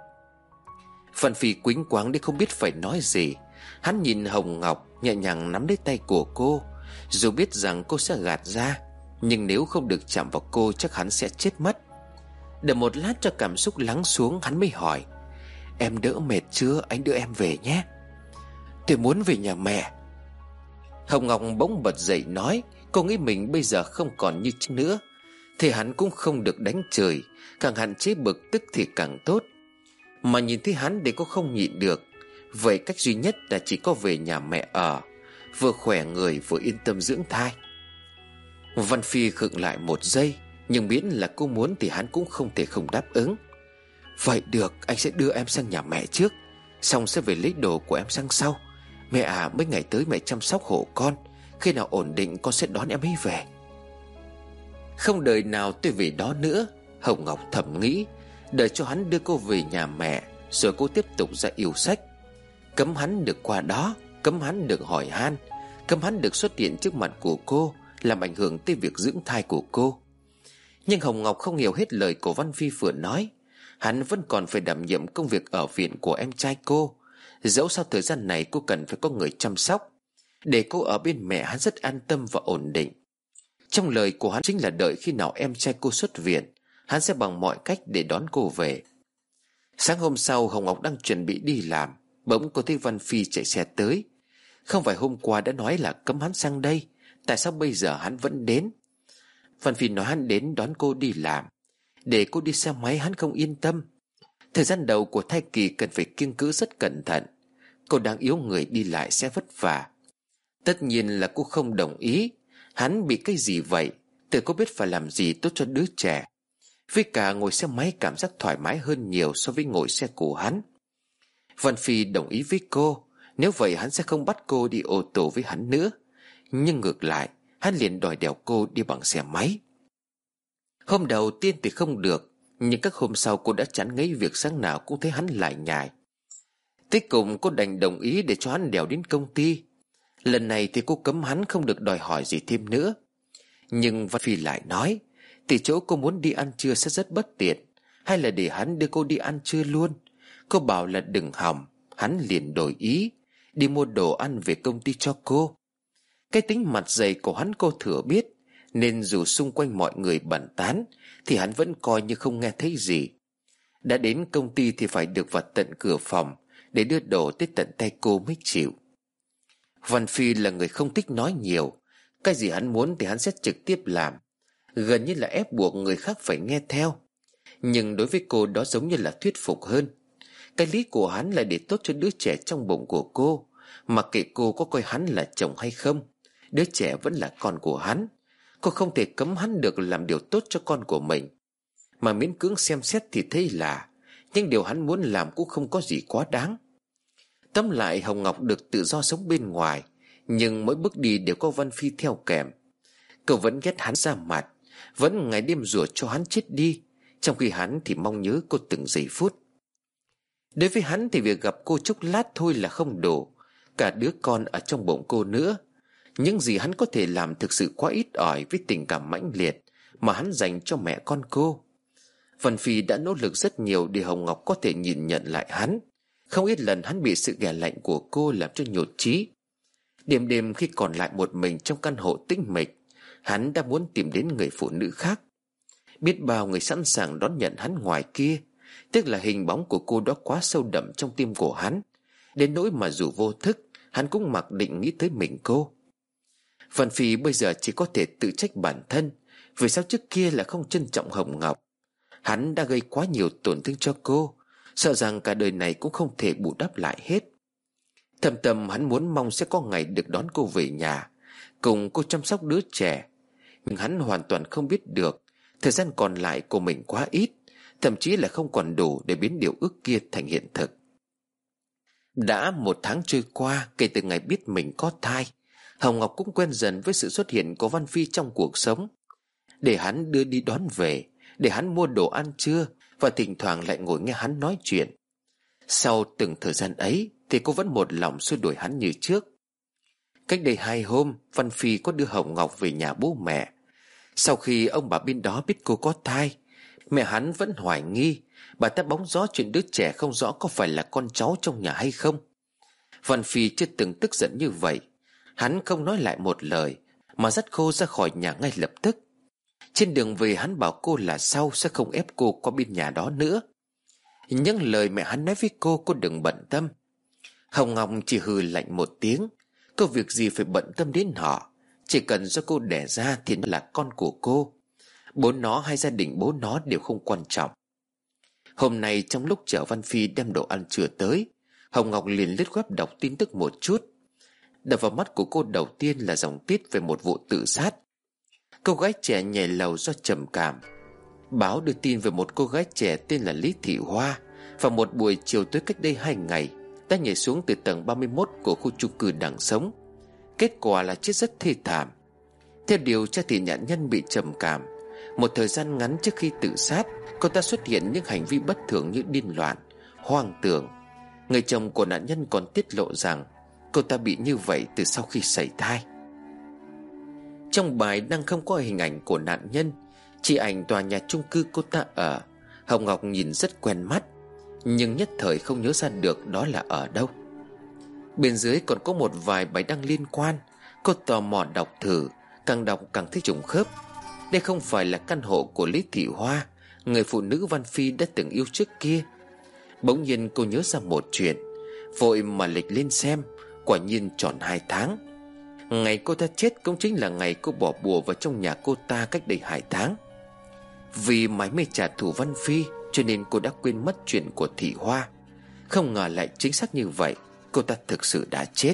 Văn Phi quýnh quáng đến không biết phải nói gì. Hắn nhìn Hồng Ngọc, nhẹ nhàng nắm lấy tay của cô. Dù biết rằng cô sẽ gạt ra, nhưng nếu không được chạm vào cô chắc hắn sẽ chết mất. Đợi một lát cho cảm xúc lắng xuống, hắn mới hỏi. Em đỡ mệt chưa? Anh đưa em về nhé. Tôi muốn về nhà mẹ. Hồng Ngọc bỗng bật dậy nói. Cô nghĩ mình bây giờ không còn như trước nữa, thì hắn cũng không được đánh chửi, càng hạn chế bực tức thì càng tốt. Mà nhìn thấy hắn để cô không nhịn được. Vậy cách duy nhất là chỉ có về nhà mẹ ở, vừa khỏe người vừa yên tâm dưỡng thai. Văn Phi khựng lại một giây, nhưng miễn là cô muốn thì hắn cũng không thể không đáp ứng. Vậy được, anh sẽ đưa em sang nhà mẹ trước, xong sẽ về lấy đồ của em sang sau. Mẹ à, mấy ngày tới mẹ chăm sóc hộ con, khi nào ổn định con sẽ đón em ấy về. Không đời nào tôi về đó nữa, Hồng Ngọc thầm nghĩ. Đợi cho hắn đưa cô về nhà mẹ, rồi cô tiếp tục ra yêu sách. Cấm hắn được qua đó, cấm hắn được hỏi han, cấm hắn được xuất hiện trước mặt của cô, làm ảnh hưởng tới việc dưỡng thai của cô. Nhưng Hồng Ngọc không hiểu hết lời của Văn Phi vừa nói. Hắn vẫn còn phải đảm nhiệm công việc ở viện của em trai cô. Dẫu sao thời gian này cô cần phải có người chăm sóc, để cô ở bên mẹ hắn rất an tâm và ổn định. Trong lời của hắn chính là đợi khi nào em trai cô xuất viện, hắn sẽ bằng mọi cách để đón cô về. Sáng hôm sau, Hồng Ngọc đang chuẩn bị đi làm, bỗng cô thấy Văn Phi chạy xe tới. Không phải hôm qua đã nói là cấm hắn sang đây, tại sao bây giờ hắn vẫn đến? Văn Phi nói hắn đến đón cô đi làm, để cô đi xe máy hắn không yên tâm. Thời gian đầu của thai kỳ cần phải kiêng cữ rất cẩn thận, cô đang yếu người đi lại sẽ vất vả. Tất nhiên là cô không đồng ý. Hắn bị cái gì vậy? Tự cô biết phải làm gì tốt cho đứa trẻ. Với cả ngồi xe máy cảm giác thoải mái hơn nhiều so với ngồi xe của hắn. Văn Phi đồng ý với cô. Nếu vậy hắn sẽ không bắt cô đi ô tô với hắn nữa. Nhưng ngược lại, hắn liền đòi đèo cô đi bằng xe máy. Hôm đầu tiên thì không được, nhưng các hôm sau cô đã chán ngấy việc sáng nào cũng thấy hắn lại nhải. Cuối cùng cô đành đồng ý để cho hắn đèo đến công ty. Lần này thì cô cấm hắn không được đòi hỏi gì thêm nữa. Nhưng Văn Phi lại nói, từ chỗ cô muốn đi ăn trưa sẽ rất bất tiện, hay là để hắn đưa cô đi ăn trưa luôn. Cô bảo là đừng hỏng. Hắn liền đổi ý, đi mua đồ ăn về công ty cho cô. Cái tính mặt dày của hắn cô thừa biết, nên dù xung quanh mọi người bận tán thì hắn vẫn coi như không nghe thấy gì. Đã đến công ty thì phải được vào tận cửa phòng để đưa đồ tới tận tay cô mới chịu. Văn Phi là người không thích nói nhiều. Cái gì hắn muốn thì hắn sẽ trực tiếp làm, gần như là ép buộc người khác phải nghe theo. Nhưng đối với cô đó giống như là thuyết phục hơn. Cái lý của hắn là để tốt cho đứa trẻ trong bụng của cô. Mặc kệ cô có coi hắn là chồng hay không, đứa trẻ vẫn là con của hắn. Cô không thể cấm hắn được làm điều tốt cho con của mình. Mà miễn cưỡng xem xét thì thấy là nhưng điều hắn muốn làm cũng không có gì quá đáng. Tóm lại, Hồng Ngọc được tự do sống bên ngoài, nhưng mỗi bước đi đều có Văn Phi theo kèm. Cậu vẫn ghét hắn ra mặt, vẫn ngày đêm rủa cho hắn chết đi, trong khi hắn thì mong nhớ cô từng giây phút. Đối với hắn thì việc gặp cô chốc lát thôi là không đủ, cả đứa con ở trong bụng cô nữa. Những gì hắn có thể làm thực sự quá ít ỏi với tình cảm mãnh liệt mà hắn dành cho mẹ con cô. Văn Phi đã nỗ lực rất nhiều để Hồng Ngọc có thể nhìn nhận lại hắn. Không ít lần hắn bị sự ghẻ lạnh của cô làm cho nhột chí. Đêm đêm khi còn lại một mình trong căn hộ tĩnh mịch, hắn đã muốn tìm đến người phụ nữ khác. Biết bao người sẵn sàng đón nhận hắn ngoài kia, tức là hình bóng của cô đó quá sâu đậm trong tim của hắn, đến nỗi mà dù vô thức hắn cũng mặc định nghĩ tới mình cô. Văn Phi bây giờ chỉ có thể tự trách bản thân, vì sao trước kia là không trân trọng Hồng Ngọc. Hắn đã gây quá nhiều tổn thương cho cô, sợ rằng cả đời này cũng không thể bù đắp lại hết. Thầm thầm hắn muốn mong sẽ có ngày được đón cô về nhà, cùng cô chăm sóc đứa trẻ. Nhưng hắn hoàn toàn không biết được thời gian còn lại của mình quá ít, thậm chí là không còn đủ để biến điều ước kia thành hiện thực. Đã một tháng trôi qua kể từ ngày biết mình có thai, Hồng Ngọc cũng quen dần với sự xuất hiện của Văn Phi trong cuộc sống. Để hắn đưa đi đón về, để hắn mua đồ ăn trưa, và thỉnh thoảng lại ngồi nghe hắn nói chuyện. Sau từng thời gian ấy thì cô vẫn một lòng xua đuổi hắn như trước. Cách đây hai hôm, Văn Phi có đưa Hồng Ngọc về nhà bố mẹ. Sau khi ông bà bên đó biết cô có thai, mẹ hắn vẫn hoài nghi. Bà ta bóng gió chuyện đứa trẻ không rõ có phải là con cháu trong nhà hay không. Văn Phi chưa từng tức giận như vậy. Hắn không nói lại một lời, mà dắt cô ra khỏi nhà ngay lập tức. Trên đường về hắn bảo cô là sau sẽ không ép cô qua bên nhà đó nữa. Những lời mẹ hắn nói với cô cô đừng bận tâm. Hồng Ngọc chỉ hừ lạnh một tiếng. Cô việc gì phải bận tâm đến họ. Chỉ cần do cô đẻ ra thì nó là con của cô. Bố nó hay gia đình bố nó đều không quan trọng. Hôm nay trong lúc chở Văn Phi đem đồ ăn trưa tới, Hồng Ngọc liền lướt web đọc tin tức một chút. Đập vào mắt của cô đầu tiên là dòng tiết về một vụ tự sát. Cô gái trẻ nhảy lầu do trầm cảm. Báo đưa tin về một cô gái trẻ tên là Lý Thị Hoa, vào một buổi chiều tối cách đây hai ngày đã nhảy xuống từ tầng ba mươi mốt của khu chung cư đang sống. Kết quả là chết rất thê thảm. Theo điều tra thì nạn nhân bị trầm cảm. Một thời gian ngắn trước khi tự sát, cô ta xuất hiện những hành vi bất thường như điên loạn, hoang tưởng. Người chồng của nạn nhân còn tiết lộ rằng cô ta bị như vậy từ sau khi sảy thai. Trong bài đăng không có hình ảnh của nạn nhân, chỉ ảnh tòa nhà chung cư cô ta ở. Hồng Ngọc nhìn rất quen mắt, nhưng nhất thời không nhớ ra được đó là ở đâu. Bên dưới còn có một vài bài đăng liên quan. Cô tò mò đọc thử, càng đọc càng thấy trùng khớp. Đây không phải là căn hộ của Lý Thị Hoa, người phụ nữ Văn Phi đã từng yêu trước kia. Bỗng nhiên cô nhớ ra một chuyện, vội mà lịch lên xem. Quả nhiên tròn hai tháng. Ngày cô ta chết cũng chính là ngày cô bỏ bùa vào trong nhà cô ta cách đây hai tháng. Vì mãi mê trả thù Văn Phi, cho nên cô đã quên mất chuyện của Thị Hoa. Không ngờ lại chính xác như vậy, cô ta thực sự đã chết.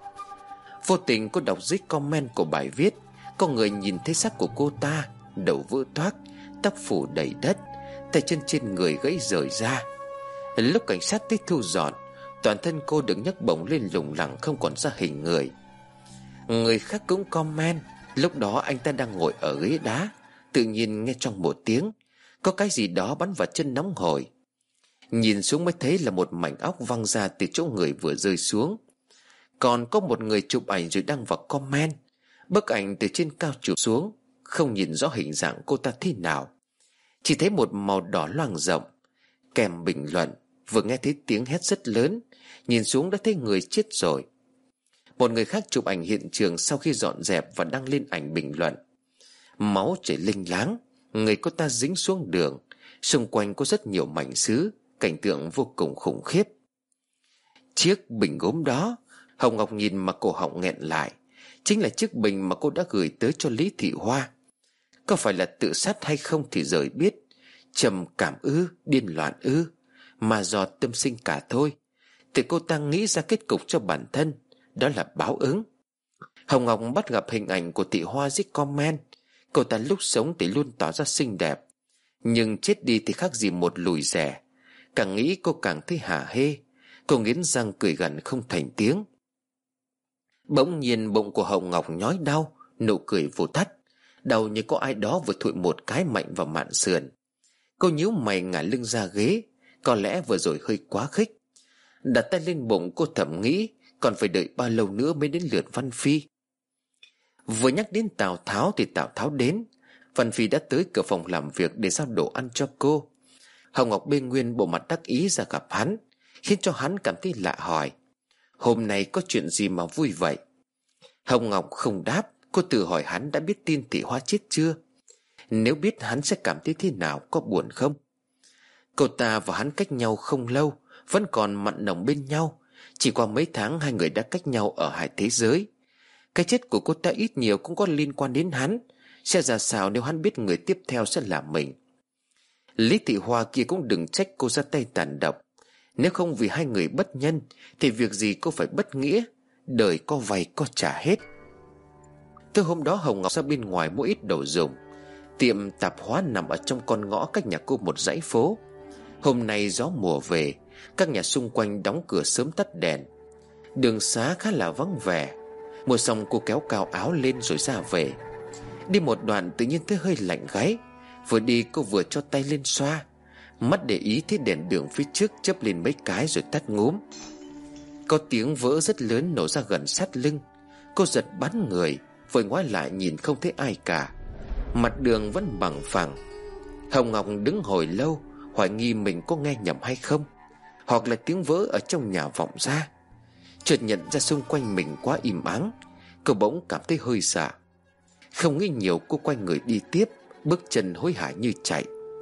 Vô tình cô đọc dưới comment của bài viết, có người nhìn thấy xác của cô ta, đầu vỡ toác, tóc phủ đầy đất, tay chân trên người gãy rời ra. Lúc cảnh sát tới thu dọn, toàn thân cô được nhấc bổng lên lủng lẳng không còn ra hình người. Người khác cũng comment, lúc đó anh ta đang ngồi ở ghế đá, tự nhiên nghe trong một tiếng có cái gì đó bắn vào chân nóng hổi. Nhìn xuống mới thấy là một mảnh óc văng ra từ chỗ người vừa rơi xuống. Còn có một người chụp ảnh rồi đăng vào comment. Bức ảnh từ trên cao chụp xuống, không nhìn rõ hình dạng cô ta thế nào, chỉ thấy một màu đỏ loang rộng. Kèm bình luận, vừa nghe thấy tiếng hét rất lớn, nhìn xuống đã thấy người chết rồi. Một người khác chụp ảnh hiện trường sau khi dọn dẹp và đăng lên ảnh bình luận. Máu chảy linh láng, người cô ta dính xuống đường, xung quanh có rất nhiều mảnh sứ, cảnh tượng vô cùng khủng khiếp. Chiếc bình gốm đó, Hồng Ngọc nhìn mà cổ họng nghẹn lại, chính là chiếc bình mà cô đã gửi tới cho Lý Thị Hoa. Có phải là tự sát hay không thì rời biết. Trầm cảm ư, điên loạn ư, mà do tâm sinh cả thôi. Thì cô ta nghĩ ra kết cục cho bản thân, đó là báo ứng. Hồng Ngọc bắt gặp hình ảnh của Thị Hoa dưới comment. Cô ta lúc sống thì luôn tỏ ra xinh đẹp, nhưng chết đi thì khác gì một lùi rẻ. Càng nghĩ cô càng thấy hả hê. Cô nghiến răng cười gằn không thành tiếng. Bỗng nhiên bụng của Hồng Ngọc nhói đau, nụ cười vụt tắt, đau như có ai đó vừa thụi một cái mạnh vào mạn sườn. Cô nhíu mày ngả lưng ra ghế, có lẽ vừa rồi hơi quá khích. Đặt tay lên bụng, cô thầm nghĩ còn phải đợi bao lâu nữa mới đến lượt Văn Phi. Vừa nhắc đến Tào Tháo thì Tào Tháo đến. Văn Phi đã tới cửa phòng làm việc để giao đồ ăn cho cô. Hồng Ngọc bê nguyên bộ mặt đắc ý ra gặp hắn, khiến cho hắn cảm thấy lạ, hỏi: hôm nay có chuyện gì mà vui vậy? Hồng Ngọc không đáp. Cô tự hỏi hắn đã biết tin Thị Hoa chết chưa. Nếu biết hắn sẽ cảm thấy thế nào, có buồn không? Cô ta và hắn cách nhau không lâu, vẫn còn mặn nồng bên nhau. Chỉ qua mấy tháng hai người đã cách nhau ở hai thế giới. Cái chết của cô ta ít nhiều cũng có liên quan đến hắn. Sẽ ra sao nếu hắn biết người tiếp theo sẽ là mình? Lý Thị Hoa kia cũng đừng trách cô ra tay tàn độc. Nếu không vì hai người bất nhân thì việc gì cô phải bất nghĩa. Đời có vay có trả hết. Từ hôm đó Hồng Ngọc ra bên ngoài mua ít đồ dùng. Tiệm tạp hóa nằm ở trong con ngõ cách nhà cô một dãy phố. Hôm nay gió mùa về, các nhà xung quanh đóng cửa sớm tắt đèn. Đường xá khá là vắng vẻ. Mua xong cô kéo cao áo lên rồi ra về. Đi một đoạn tự nhiên thấy hơi lạnh gáy. Vừa đi cô vừa cho tay lên xoa. Mắt để ý thấy đèn đường phía trước chớp lên mấy cái rồi tắt ngúm. Có tiếng vỡ rất lớn nổ ra gần sát lưng. Cô giật bắn người, vội ngoái lại nhìn không thấy ai cả. Mặt đường vẫn bằng phẳng. Hồng Ngọc đứng hồi lâu, hoài nghi mình có nghe nhầm hay không, hoặc là tiếng vỡ ở trong nhà vọng ra. Chợt nhận ra xung quanh mình quá im ắng, cô bỗng cảm thấy hơi sợ. Không nghĩ nhiều, cô quay người đi tiếp, bước chân hối hả như chạy.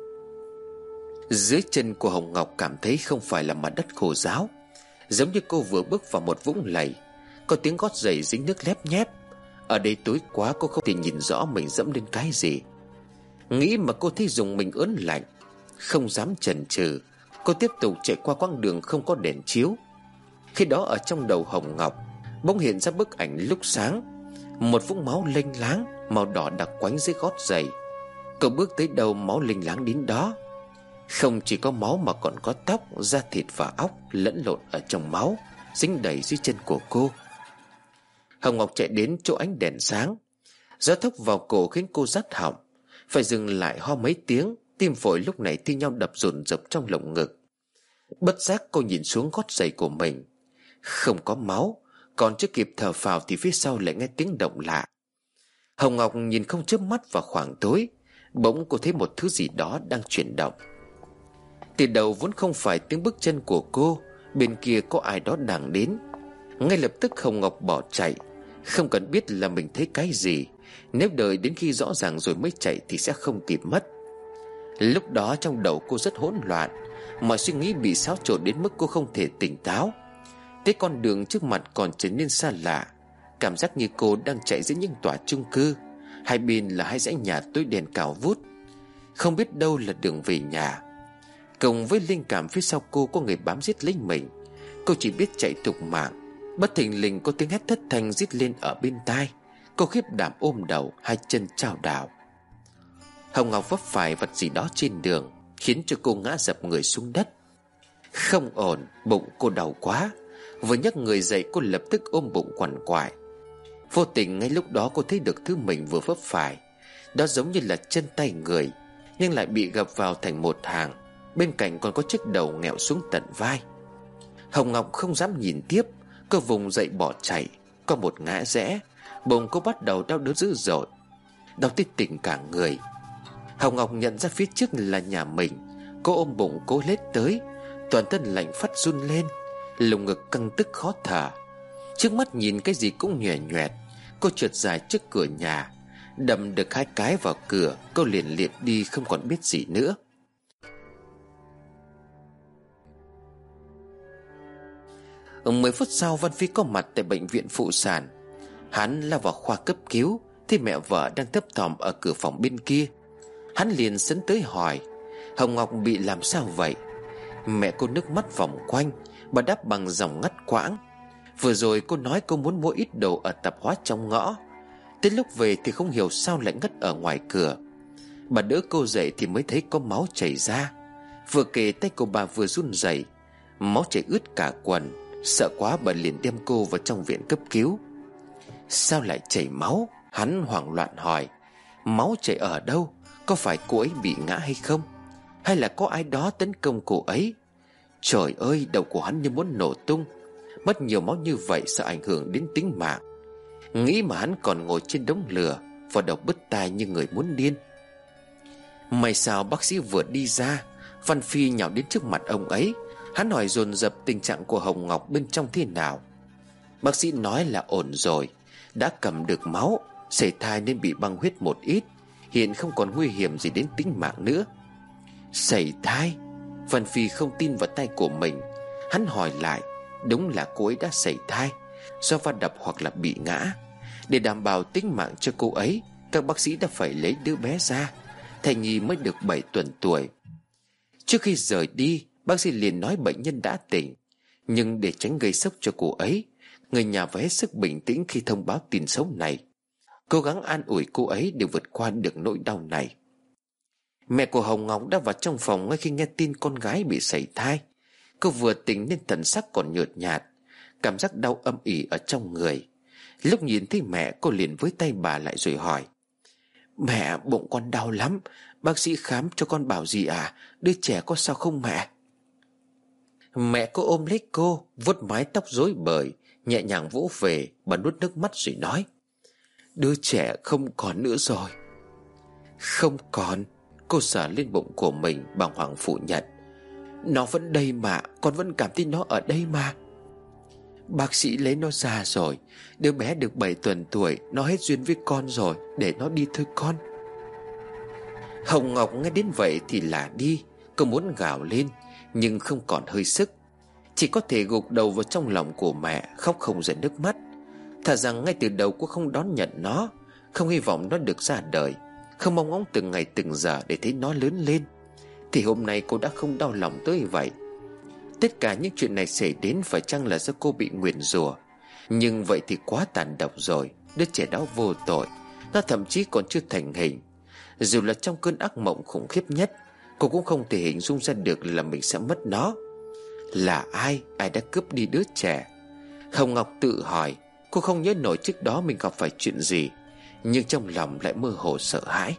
Dưới chân của Hồng Ngọc cảm thấy không phải là mặt đất khô ráo, giống như cô vừa bước vào một vũng lầy. Có tiếng gót giày dính nước lép nhép. Ở đây tối quá, cô không thể nhìn rõ mình dẫm lên cái gì. Nghĩ mà cô thấy dùng mình ớn lạnh. Không dám chần chừ, cô tiếp tục chạy qua quãng đường không có đèn chiếu. Khi đó ở trong đầu Hồng Ngọc bỗng hiện ra bức ảnh lúc sáng, một vũng máu lênh láng màu đỏ đặc quánh dưới gót giày. Cậu bước tới đâu máu lênh láng đến đó. Không chỉ có máu mà còn có tóc, da thịt và óc lẫn lộn ở trong máu, dính đầy dưới chân của cô. Hồng Ngọc chạy đến chỗ ánh đèn sáng. Gió thốc vào cổ khiến cô rát họng, phải dừng lại ho mấy tiếng. Tim phổi lúc này thi nhau đập dồn dập trong lồng ngực. Bất giác cô nhìn xuống gót giày của mình. Không có máu. Còn chưa kịp thở phào thì phía sau lại nghe tiếng động lạ. Hồng Ngọc nhìn không chớp mắt vào khoảng tối. Bỗng cô thấy một thứ gì đó đang chuyển động. Từ đầu vốn không phải tiếng bước chân của cô, bên kia có ai đó đang đến. Ngay lập tức Hồng Ngọc bỏ chạy, không cần biết là mình thấy cái gì. Nếu đợi đến khi rõ ràng rồi mới chạy thì sẽ không kịp mất. Lúc đó trong đầu cô rất hỗn loạn, mọi suy nghĩ bị xáo trộn đến mức cô không thể tỉnh táo. Thế con đường trước mặt còn trở nên xa lạ, cảm giác như cô đang chạy giữa những tòa chung cư. Hai bên là hai dãy nhà tối đèn cao vút, không biết đâu là đường về nhà. Cộng với linh cảm phía sau cô có người bám giết lấy mình, cô chỉ biết chạy thục mạng. Bất thình lình có tiếng hét thất thanh rít lên ở bên tai. Cô khiếp đảm ôm đầu, hai chân chao đảo. Hồng Ngọc vấp phải vật gì đó trên đường, khiến cho cô ngã dập người xuống đất. Không ổn, bụng cô đau quá. Vừa nhấc người dậy cô lập tức ôm bụng quằn quại. Vô tình ngay lúc đó cô thấy được thứ mình vừa vấp phải. Đó giống như là chân tay người, nhưng lại bị gập vào thành một hàng. Bên cạnh còn có chiếc đầu nghẹo xuống tận vai. Hồng Ngọc không dám nhìn tiếp. Cô vùng dậy bỏ chạy. Có một ngã rẽ, bụng cô bắt đầu đau đớn dữ dội, đau tới tỉnh cả người. Hồng Ngọc nhận ra phía trước là nhà mình. Cô ôm bụng cố lết tới, toàn thân lạnh phát run lên, lồng ngực căng tức khó thở. Trước mắt nhìn cái gì cũng nhòe nhòe. Cô trượt dài trước cửa nhà, đâm được hai cái vào cửa. Cô liền liệt đi không còn biết gì nữa. Mười phút sau Văn Phi có mặt tại bệnh viện phụ sản. Hắn lao vào khoa cấp cứu thì mẹ vợ đang thấp thỏm ở cửa phòng bên kia. Hắn liền sấn tới hỏi Hồng Ngọc bị làm sao vậy. Mẹ cô nước mắt vòng quanh, bà đáp bằng giọng ngắt quãng. Vừa rồi cô nói cô muốn mua ít đồ ở tạp hóa trong ngõ, tới lúc về thì không hiểu sao lại ngất ở ngoài cửa. Bà đỡ cô dậy thì mới thấy có máu chảy ra. Vừa kể tay của bà vừa run rẩy, máu chảy ướt cả quần. Sợ quá bà liền đem cô vào trong viện cấp cứu. Sao lại chảy máu? Hắn hoảng loạn hỏi. Máu chảy ở đâu? Có phải cô ấy bị ngã hay không? Hay là có ai đó tấn công cô ấy? Trời ơi, đầu của hắn như muốn nổ tung. Mất nhiều máu như vậy sợ ảnh hưởng đến tính mạng. Nghĩ mà hắn còn ngồi trên đống lửa, vào đầu bứt tai như người muốn điên. May sao bác sĩ vừa đi ra, Văn Phi nhào đến trước mặt ông ấy. Hắn hỏi dồn dập tình trạng của Hồng Ngọc bên trong thế nào. Bác sĩ nói là ổn rồi, đã cầm được máu, sảy thai nên bị băng huyết một ít, hiện không còn nguy hiểm gì đến tính mạng nữa. Sảy thai? Văn Phi không tin vào tay của mình. Hắn hỏi lại. Đúng là cô ấy đã sảy thai, do va đập hoặc là bị ngã. Để đảm bảo tính mạng cho cô ấy, các bác sĩ đã phải lấy đứa bé ra. Thai nhi mới được bảy tuần tuổi. Trước khi rời đi, bác sĩ liền nói bệnh nhân đã tỉnh, nhưng để tránh gây sốc cho cô ấy, người nhà phải hết sức bình tĩnh khi thông báo tin xấu này, cố gắng an ủi cô ấy để vượt qua được nỗi đau này. Mẹ của Hồng Ngọc đã vào trong phòng ngay khi nghe tin con gái bị sảy thai. Cô vừa tỉnh nên thần sắc còn nhợt nhạt, cảm giác đau âm ỉ ở trong người. Lúc nhìn thấy mẹ, cô liền với tay bà lại rồi hỏi. Mẹ, bụng con đau lắm, bác sĩ khám cho con bảo gì à? Đứa trẻ có sao không mẹ? Mẹ cô ôm lấy cô, vuốt mái tóc rối bời, nhẹ nhàng vỗ về. Bà nuốt nước mắt rồi nói. Đứa trẻ không còn nữa rồi. Không còn? Cô sờ lên bụng của mình, bàng hoàng phủ nhận. Nó vẫn đây mà, con vẫn cảm thấy nó ở đây mà. Bác sĩ lấy nó ra rồi. Đứa bé được bảy tuần tuổi, nó hết duyên với con rồi, để nó đi thôi con. Hồng Ngọc nghe đến vậy thì lả đi. Cô muốn gào lên nhưng không còn hơi sức, chỉ có thể gục đầu vào trong lòng của mẹ, khóc không ra nước mắt. Thà rằng ngay từ đầu cô không đón nhận nó, không hy vọng nó được ra đời, không mong ngóng từng ngày từng giờ để thấy nó lớn lên, thì hôm nay cô đã không đau lòng tới vậy. Tất cả những chuyện này xảy đến phải chăng là do cô bị nguyền rủa? Nhưng vậy thì quá tàn độc rồi. Đứa trẻ đó vô tội, nó thậm chí còn chưa thành hình. Dù là trong cơn ác mộng khủng khiếp nhất, cô cũng không thể hình dung ra được là mình sẽ mất nó. Là ai? Ai đã cướp đi đứa trẻ? Hồng Ngọc tự hỏi. Cô không nhớ nổi trước đó mình gặp phải chuyện gì, nhưng trong lòng lại mơ hồ sợ hãi.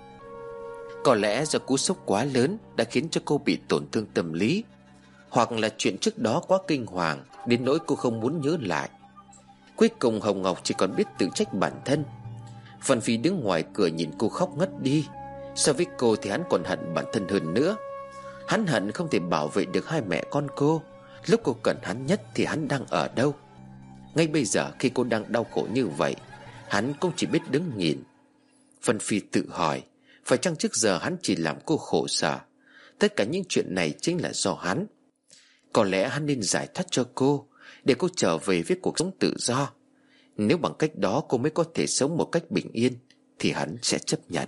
Có lẽ do cú sốc quá lớn đã khiến cho cô bị tổn thương tâm lý, hoặc là chuyện trước đó quá kinh hoàng đến nỗi cô không muốn nhớ lại. Cuối cùng Hồng Ngọc chỉ còn biết tự trách bản thân. Văn Phi đứng ngoài cửa nhìn cô khóc ngất đi. So với cô thì hắn còn hận bản thân hơn nữa. Hắn hận không thể bảo vệ được hai mẹ con cô. Lúc cô cần hắn nhất thì hắn đang ở đâu? Ngay bây giờ khi cô đang đau khổ như vậy, hắn cũng chỉ biết đứng nhìn. Văn Phi tự hỏi, phải chăng trước giờ hắn chỉ làm cô khổ sở? Tất cả những chuyện này chính là do hắn. Có lẽ hắn nên giải thoát cho cô, để cô trở về với cuộc sống tự do. Nếu bằng cách đó cô mới có thể sống một cách bình yên, thì hắn sẽ chấp nhận.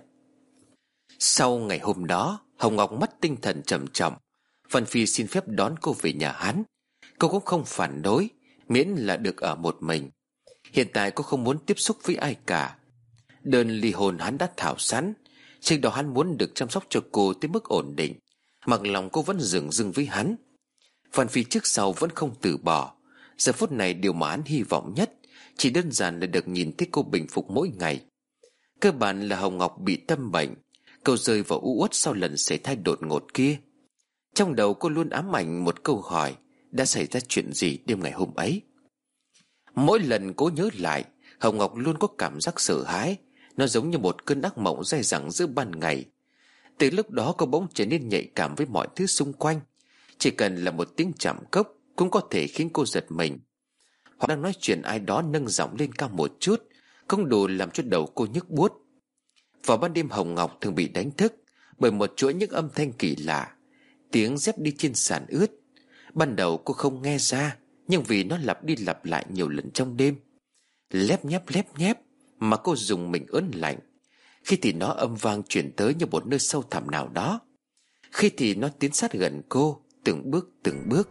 Sau ngày hôm đó, Hồng Ngọc mất tinh thần trầm trọng. Văn Phi xin phép đón cô về nhà hắn. Cô cũng không phản đối, miễn là được ở một mình. Hiện tại cô không muốn tiếp xúc với ai cả. Đơn ly hôn hắn đã thảo sẵn. Trước đó hắn muốn được chăm sóc cho cô tới mức ổn định, mặc lòng cô vẫn dửng dưng với hắn. Văn Phi trước sau vẫn không từ bỏ. Giờ phút này điều mà hắn hy vọng nhất chỉ đơn giản là được nhìn thấy cô bình phục mỗi ngày. Cơ bản là Hồng Ngọc bị tâm bệnh. Cô rơi vào u uất sau lần xảy thai đột ngột kia. Trong đầu cô luôn ám ảnh một câu hỏi: đã xảy ra chuyện gì đêm ngày hôm ấy? Mỗi lần cô nhớ lại, Hồng Ngọc luôn có cảm giác sợ hãi. Nó giống như một cơn ác mộng dai dẳng giữa ban ngày. Từ lúc đó cô bỗng trở nên nhạy cảm với mọi thứ xung quanh. Chỉ cần là một tiếng chạm cốc cũng có thể khiến cô giật mình. Hoặc đang nói chuyện ai đó nâng giọng lên cao một chút không đủ làm cho đầu cô nhức buốt. Vào ban đêm Hồng Ngọc thường bị đánh thức bởi một chuỗi những âm thanh kỳ lạ. Tiếng dép đi trên sàn ướt. Ban đầu cô không nghe ra, nhưng vì nó lặp đi lặp lại nhiều lần trong đêm, lép nhép lép nhép mà cô dùng mình ớn lạnh. Khi thì nó âm vang chuyển tới như một nơi sâu thẳm nào đó, khi thì nó tiến sát gần cô, từng bước từng bước.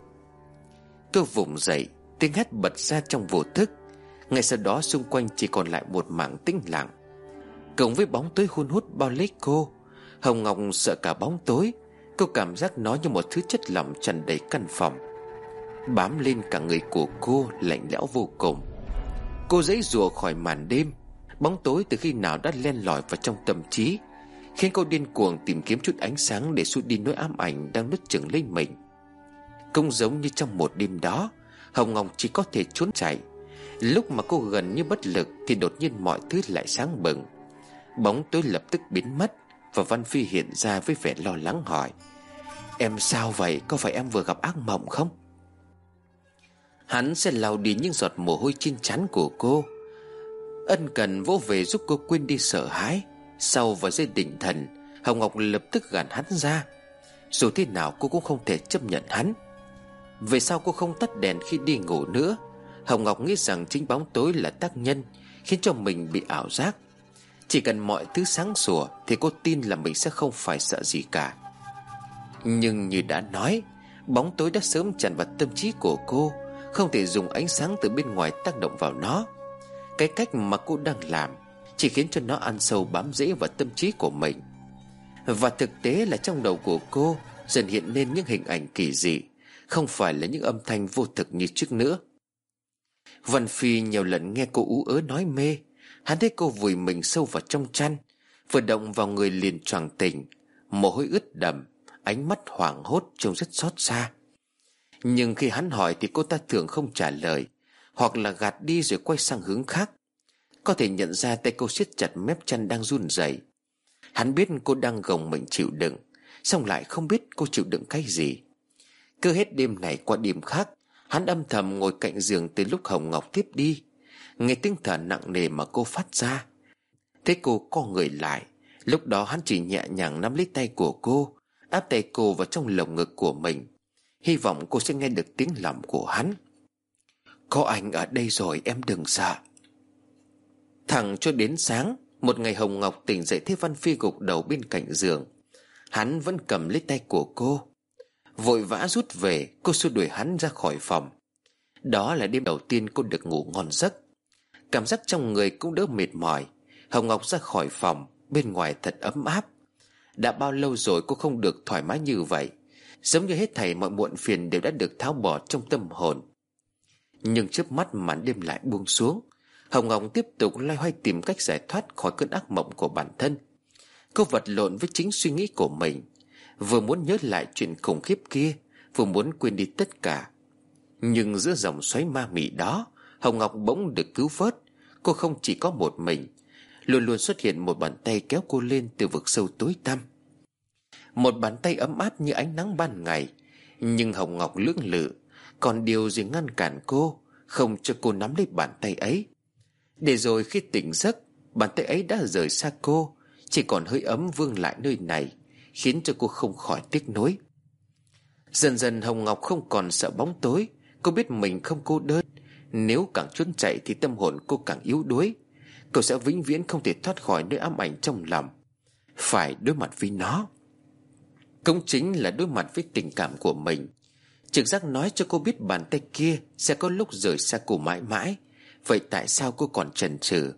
Cô vùng dậy, tiếng hét bật ra trong vô thức. Ngay sau đó xung quanh chỉ còn lại một mảng tĩnh lặng, cộng với bóng tối hun hút bao lấy cô. Hồng Ngọc sợ cả bóng tối. Cô cảm giác nó như một thứ chất lỏng tràn đầy căn phòng, bám lên cả người của cô, lạnh lẽo vô cùng. Cô giãy giụa khỏi màn đêm. Bóng tối từ khi nào đã len lỏi vào trong tâm trí, khiến cô điên cuồng tìm kiếm chút ánh sáng để xua đi nỗi ám ảnh đang nuốt chửng lấy mình. Cũng giống như trong một đêm đó, Hồng Ngọc chỉ có thể trốn chạy. Lúc mà cô gần như bất lực thì đột nhiên mọi thứ lại sáng bừng. Bóng tối lập tức biến mất, và Văn Phi hiện ra với vẻ lo lắng hỏi: em sao vậy? Có phải em vừa gặp ác mộng không? Hắn sẽ lau đi những giọt mồ hôi trên trán của cô, ân cần vỗ về giúp cô quên đi sợ hãi. Sau vài giây định thần, Hồng Ngọc lập tức gạt hắn ra. Dù thế nào cô cũng không thể chấp nhận hắn. Về sau cô không tắt đèn khi đi ngủ nữa. Hồng Ngọc nghĩ rằng chính bóng tối là tác nhân khiến cho mình bị ảo giác. Chỉ cần mọi thứ sáng sủa thì cô tin là mình sẽ không phải sợ gì cả. Nhưng như đã nói, bóng tối đã sớm tràn vào tâm trí của cô, không thể dùng ánh sáng từ bên ngoài tác động vào nó. Cái cách mà cô đang làm chỉ khiến cho nó ăn sâu bám rễ vào tâm trí của mình. Và thực tế là trong đầu của cô dần hiện lên những hình ảnh kỳ dị, không phải là những âm thanh vô thực như trước nữa. Văn Phi nhiều lần nghe cô ú ớ nói mê. Hắn thấy cô vùi mình sâu vào trong chăn, vừa động vào người liền choàng tỉnh, mồ hôi ướt đẫm, ánh mắt hoảng hốt trông rất xót xa. Nhưng khi hắn hỏi thì cô ta thường không trả lời, hoặc là gạt đi rồi quay sang hướng khác. Có thể nhận ra tay cô siết chặt mép chăn đang run rẩy. Hắn biết cô đang gồng mình chịu đựng, song lại không biết cô chịu đựng cái gì. Cứ hết đêm này qua đêm khác, hắn âm thầm ngồi cạnh giường từ lúc Hồng Ngọc tiếp đi, nghe tiếng thở nặng nề mà cô phát ra. Thấy cô co người lại, lúc đó hắn chỉ nhẹ nhàng nắm lấy tay của cô, áp tay cô vào trong lồng ngực của mình, hy vọng cô sẽ nghe được tiếng lòng của hắn. Có anh ở đây rồi, em đừng sợ. Thẳng cho đến sáng, một ngày Hồng Ngọc tỉnh dậy thấy Văn Phi gục đầu bên cạnh giường. Hắn vẫn cầm lấy tay của cô. Vội vã rút về, cô xua đuổi hắn ra khỏi phòng. Đó là đêm đầu tiên cô được ngủ ngon giấc. Cảm giác trong người cũng đỡ mệt mỏi. Hồng Ngọc ra khỏi phòng. Bên ngoài thật ấm áp. Đã bao lâu rồi cô không được thoải mái như vậy. Giống như hết thảy mọi muộn phiền đều đã được tháo bỏ trong tâm hồn. Nhưng chớp mắt màn đêm lại buông xuống. Hồng Ngọc tiếp tục loay hoay tìm cách giải thoát khỏi cơn ác mộng của bản thân. Cô vật lộn với chính suy nghĩ của mình. Vừa muốn nhớ lại chuyện khủng khiếp kia, vừa muốn quên đi tất cả. Nhưng giữa dòng xoáy ma mị đó, Hồng Ngọc bỗng được cứu vớt. Cô không chỉ có một mình. Luôn luôn xuất hiện một bàn tay kéo cô lên từ vực sâu tối tăm. Một bàn tay ấm áp như ánh nắng ban ngày. Nhưng Hồng Ngọc lưỡng lự. Còn điều gì ngăn cản cô, không cho cô nắm lấy bàn tay ấy. Để rồi khi tỉnh giấc, bàn tay ấy đã rời xa cô. Chỉ còn hơi ấm vương lại nơi này, khiến cho cô không khỏi tiếc nuối. Dần dần Hồng Ngọc không còn sợ bóng tối. Cô biết mình không cô đơn. Nếu càng trốn chạy thì tâm hồn cô càng yếu đuối. Cô sẽ vĩnh viễn không thể thoát khỏi nỗi ám ảnh trong lòng. Phải đối mặt với nó. Cũng chính là đối mặt với tình cảm của mình. Trực giác nói cho cô biết bàn tay kia sẽ có lúc rời xa cô mãi mãi. Vậy tại sao cô còn chần chừ?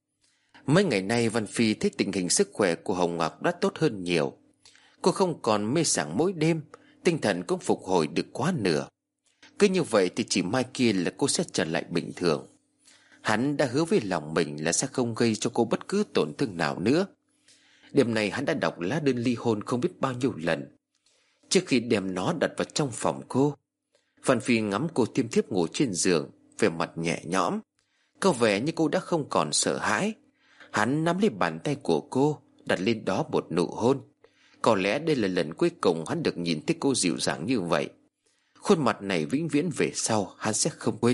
Mấy ngày nay Văn Phi thấy tình hình sức khỏe của Hồng Ngọc đã tốt hơn nhiều. Cô không còn mê sảng mỗi đêm. Tinh thần cũng phục hồi được quá nửa. Cứ như vậy thì chỉ mai kia là cô sẽ trở lại bình thường. Hắn đã hứa với lòng mình là sẽ không gây cho cô bất cứ tổn thương nào nữa. Đêm này hắn đã đọc lá đơn ly hôn không biết bao nhiêu lần. Trước khi đem nó đặt vào trong phòng cô, Văn Phi ngắm cô tiêm thiếp ngủ trên giường, vẻ mặt nhẹ nhõm. Có vẻ như cô đã không còn sợ hãi. Hắn nắm lấy bàn tay của cô, đặt lên đó một nụ hôn. Có lẽ đây là lần cuối cùng hắn được nhìn thấy cô dịu dàng như vậy. Khuôn mặt này vĩnh viễn về sau hắn sẽ không quên.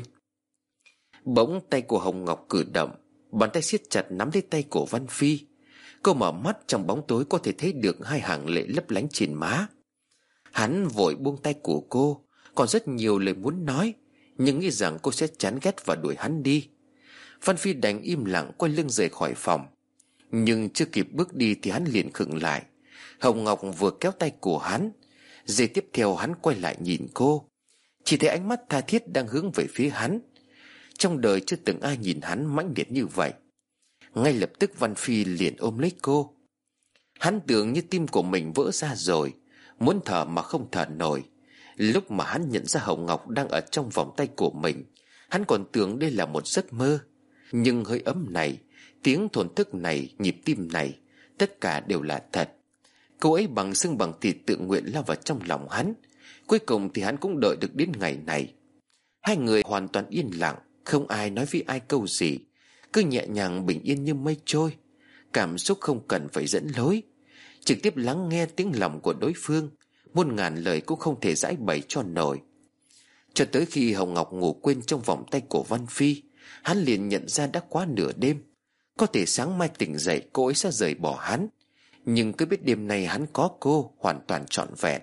Bỗng tay của Hồng Ngọc cử động. Bàn tay siết chặt nắm lấy tay của Văn Phi. Cô mở mắt, trong bóng tối có thể thấy được hai hàng lệ lấp lánh trên má. Hắn vội buông tay của cô. Còn rất nhiều lời muốn nói, nhưng nghĩ rằng cô sẽ chán ghét và đuổi hắn đi. Văn Phi đành im lặng quay lưng rời khỏi phòng. Nhưng chưa kịp bước đi thì hắn liền khựng lại. Hồng Ngọc vừa kéo tay của hắn. Giây tiếp theo hắn quay lại nhìn cô. Chỉ thấy ánh mắt tha thiết đang hướng về phía hắn. Trong đời chưa từng ai nhìn hắn mãnh liệt như vậy. Ngay lập tức Văn Phi liền ôm lấy cô. Hắn tưởng như tim của mình vỡ ra rồi, muốn thở mà không thở nổi. Lúc mà hắn nhận ra Hồng Ngọc đang ở trong vòng tay của mình, hắn còn tưởng đây là một giấc mơ. Nhưng hơi ấm này, tiếng thổn thức này, nhịp tim này, tất cả đều là thật. Cô ấy bằng xương bằng thịt tự nguyện lao vào trong lòng hắn. Cuối cùng thì hắn cũng đợi được đến ngày này. Hai người hoàn toàn yên lặng, không ai nói với ai câu gì, cứ nhẹ nhàng bình yên như mây trôi. Cảm xúc không cần phải dẫn lối, trực tiếp lắng nghe tiếng lòng của đối phương. Muôn ngàn lời cũng không thể giải bày cho nổi. Cho tới khi Hồng Ngọc ngủ quên trong vòng tay của Văn Phi, hắn liền nhận ra đã quá nửa đêm. Có thể sáng mai tỉnh dậy cô ấy sẽ rời bỏ hắn, nhưng cứ biết đêm nay hắn có cô hoàn toàn trọn vẹn.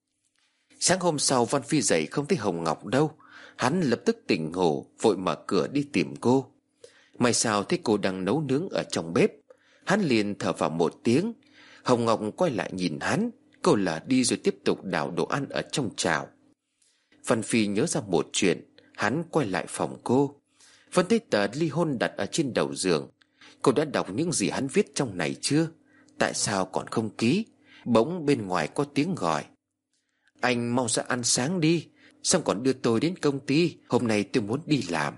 Sáng hôm sau Văn Phi dậy không thấy Hồng Ngọc đâu. Hắn lập tức tỉnh ngủ, vội mở cửa đi tìm cô. May sao thấy cô đang nấu nướng ở trong bếp. Hắn liền thở vào một tiếng. Hồng Ngọc quay lại nhìn hắn. Cô lờ đi rồi tiếp tục đảo đồ ăn ở trong chảo. Văn Phi nhớ ra một chuyện. Hắn quay lại phòng cô. Vẫn thấy tờ ly hôn đặt ở trên đầu giường. Cô đã đọc những gì hắn viết trong này chưa? Tại sao còn không ký? Bỗng bên ngoài có tiếng gọi. Anh mau ra ăn sáng đi, xong còn đưa tôi đến công ty. Hôm nay tôi muốn đi làm.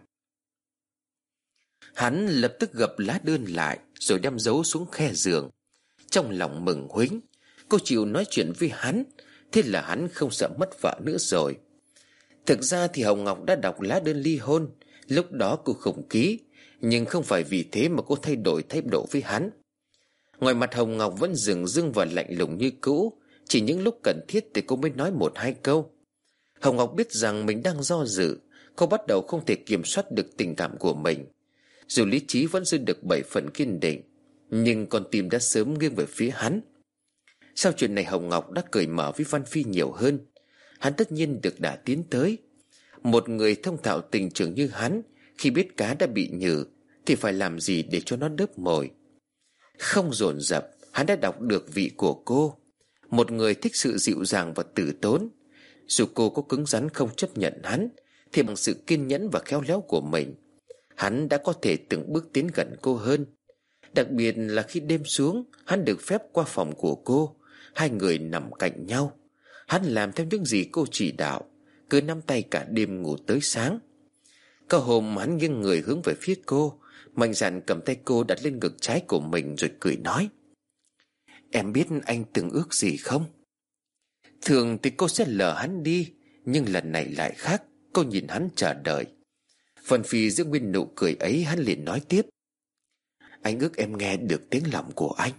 Hắn lập tức gập lá đơn lại, rồi đem giấu xuống khe giường. Trong lòng mừng huýnh, cô chịu nói chuyện với hắn. Thế là hắn không sợ mất vợ nữa rồi. Thực ra thì Hồng Ngọc đã đọc lá đơn ly hôn. Lúc đó cô không ký, nhưng không phải vì thế mà cô thay đổi thái độ với hắn. Ngoài mặt Hồng Ngọc vẫn dửng dưng và lạnh lùng như cũ. Chỉ những lúc cần thiết thì cô mới nói một hai câu. Hồng Ngọc biết rằng mình đang do dự. Cô bắt đầu không thể kiểm soát được tình cảm của mình. Dù lý trí vẫn giữ được bảy phần kiên định, nhưng con tim đã sớm nghiêng về phía hắn. Sau chuyện này Hồng Ngọc đã cởi mở với Văn Phi nhiều hơn. Hắn tất nhiên được đả tiến tới. Một người thông thạo tình trường như hắn, khi biết cá đã bị nhừ thì phải làm gì để cho nó đớp mồi. Không dồn dập, hắn đã đọc được vị của cô. Một người thích sự dịu dàng và tử tốn. Dù cô có cứng rắn không chấp nhận hắn, thì bằng sự kiên nhẫn và khéo léo của mình, hắn đã có thể từng bước tiến gần cô hơn. Đặc biệt là khi đêm xuống, hắn được phép qua phòng của cô. Hai người nằm cạnh nhau. Hắn làm theo những gì cô chỉ đạo, cứ nắm tay cả đêm ngủ tới sáng. Có hôm hắn nghiêng người hướng về phía cô, mạnh dạn cầm tay cô đặt lên ngực trái của mình rồi cười nói: "Em biết anh từng ước gì không?" Thường thì cô sẽ lờ hắn đi, nhưng lần này lại khác. Cô nhìn hắn chờ đợi. Phần Phi giữ nguyên nụ cười ấy, hắn liền nói tiếp: "Anh ước em nghe được tiếng lòng của anh."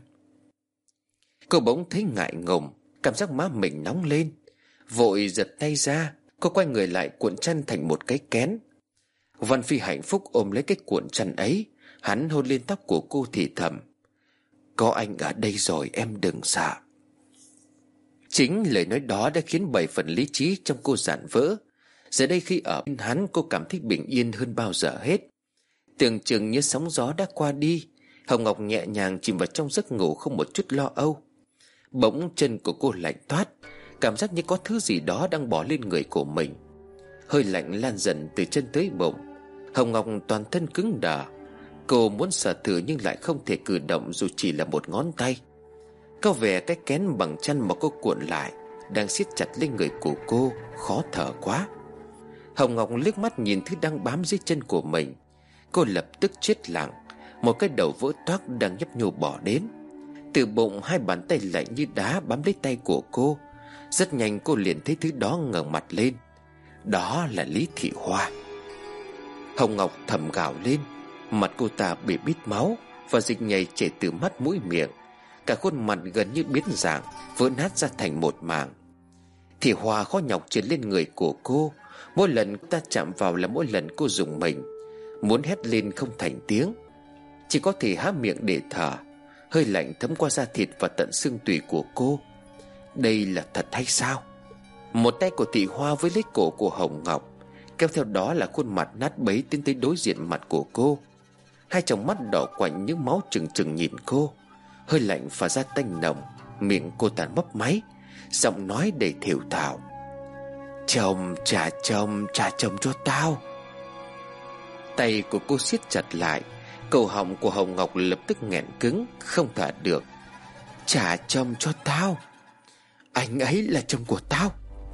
Cô bỗng thấy ngại ngùng, cảm giác má mình nóng lên. Vội giật tay ra, cô quay người lại cuộn chăn thành một cái kén. Văn Phi hạnh phúc ôm lấy cái cuộn chăn ấy. Hắn hôn lên tóc của cô thì thầm: "Có anh ở đây rồi, em đừng sợ." Chính lời nói đó đã khiến bảy phần lý trí trong cô rạn vỡ. Giờ đây khi ở bên hắn, cô cảm thấy bình yên hơn bao giờ hết. Tưởng chừng như sóng gió đã qua đi, Hồng Ngọc nhẹ nhàng chìm vào trong giấc ngủ không một chút lo âu. Bỗng chân của cô lạnh toát, cảm giác như có thứ gì đó đang bỏ lên người của mình. Hơi lạnh lan dần từ chân tới bụng. Hồng Ngọc toàn thân cứng đờ. Cô muốn sờ thử nhưng lại không thể cử động dù chỉ là một ngón tay. Có vẻ cái kén bằng chăn mà cô cuộn lại đang siết chặt lên người của cô, khó thở quá. Hồng Ngọc liếc mắt nhìn thứ đang bám dưới chân của mình. Cô lập tức chết lặng. Một cái đầu vỡ toác đang nhấp nhô bỏ đến. Từ bụng hai bàn tay lạnh như đá bám lấy tay của cô. Rất nhanh cô liền thấy thứ đó ngẩng mặt lên. Đó là Lý Thị Hoa. Hồng Ngọc thầm gào lên. Mặt cô ta bị bít máu và dịch nhầy chảy từ mắt mũi miệng. Cả khuôn mặt gần như biến dạng, vỡ nát ra thành một mảng. Thị Hoa khó nhọc trượt lên người của cô. Mỗi lần cô ta chạm vào là mỗi lần cô dùng mình, muốn hét lên không thành tiếng, chỉ có thể há miệng để thở. Hơi lạnh thấm qua da thịt và tận xương tủy của cô. Đây là thật hay sao? Một tay của Thị Hoa với lấy cổ của Hồng Ngọc, kéo theo đó là khuôn mặt nát bấy tiến tới đối diện mặt của cô. Hai tròng mắt đỏ quạnh những máu trừng trừng nhìn cô. Hơi lạnh phả ra tanh nồng. Miệng cô ta mấp máy, giọng nói đầy thều thào: "Chồng, trả chồng, trả chồng cho tao." Tay của cô siết chặt lại. Cổ họng của Hồng Ngọc lập tức nghẹn cứng, không thở được. "Trả chồng cho tao. Anh ấy là chồng của tao."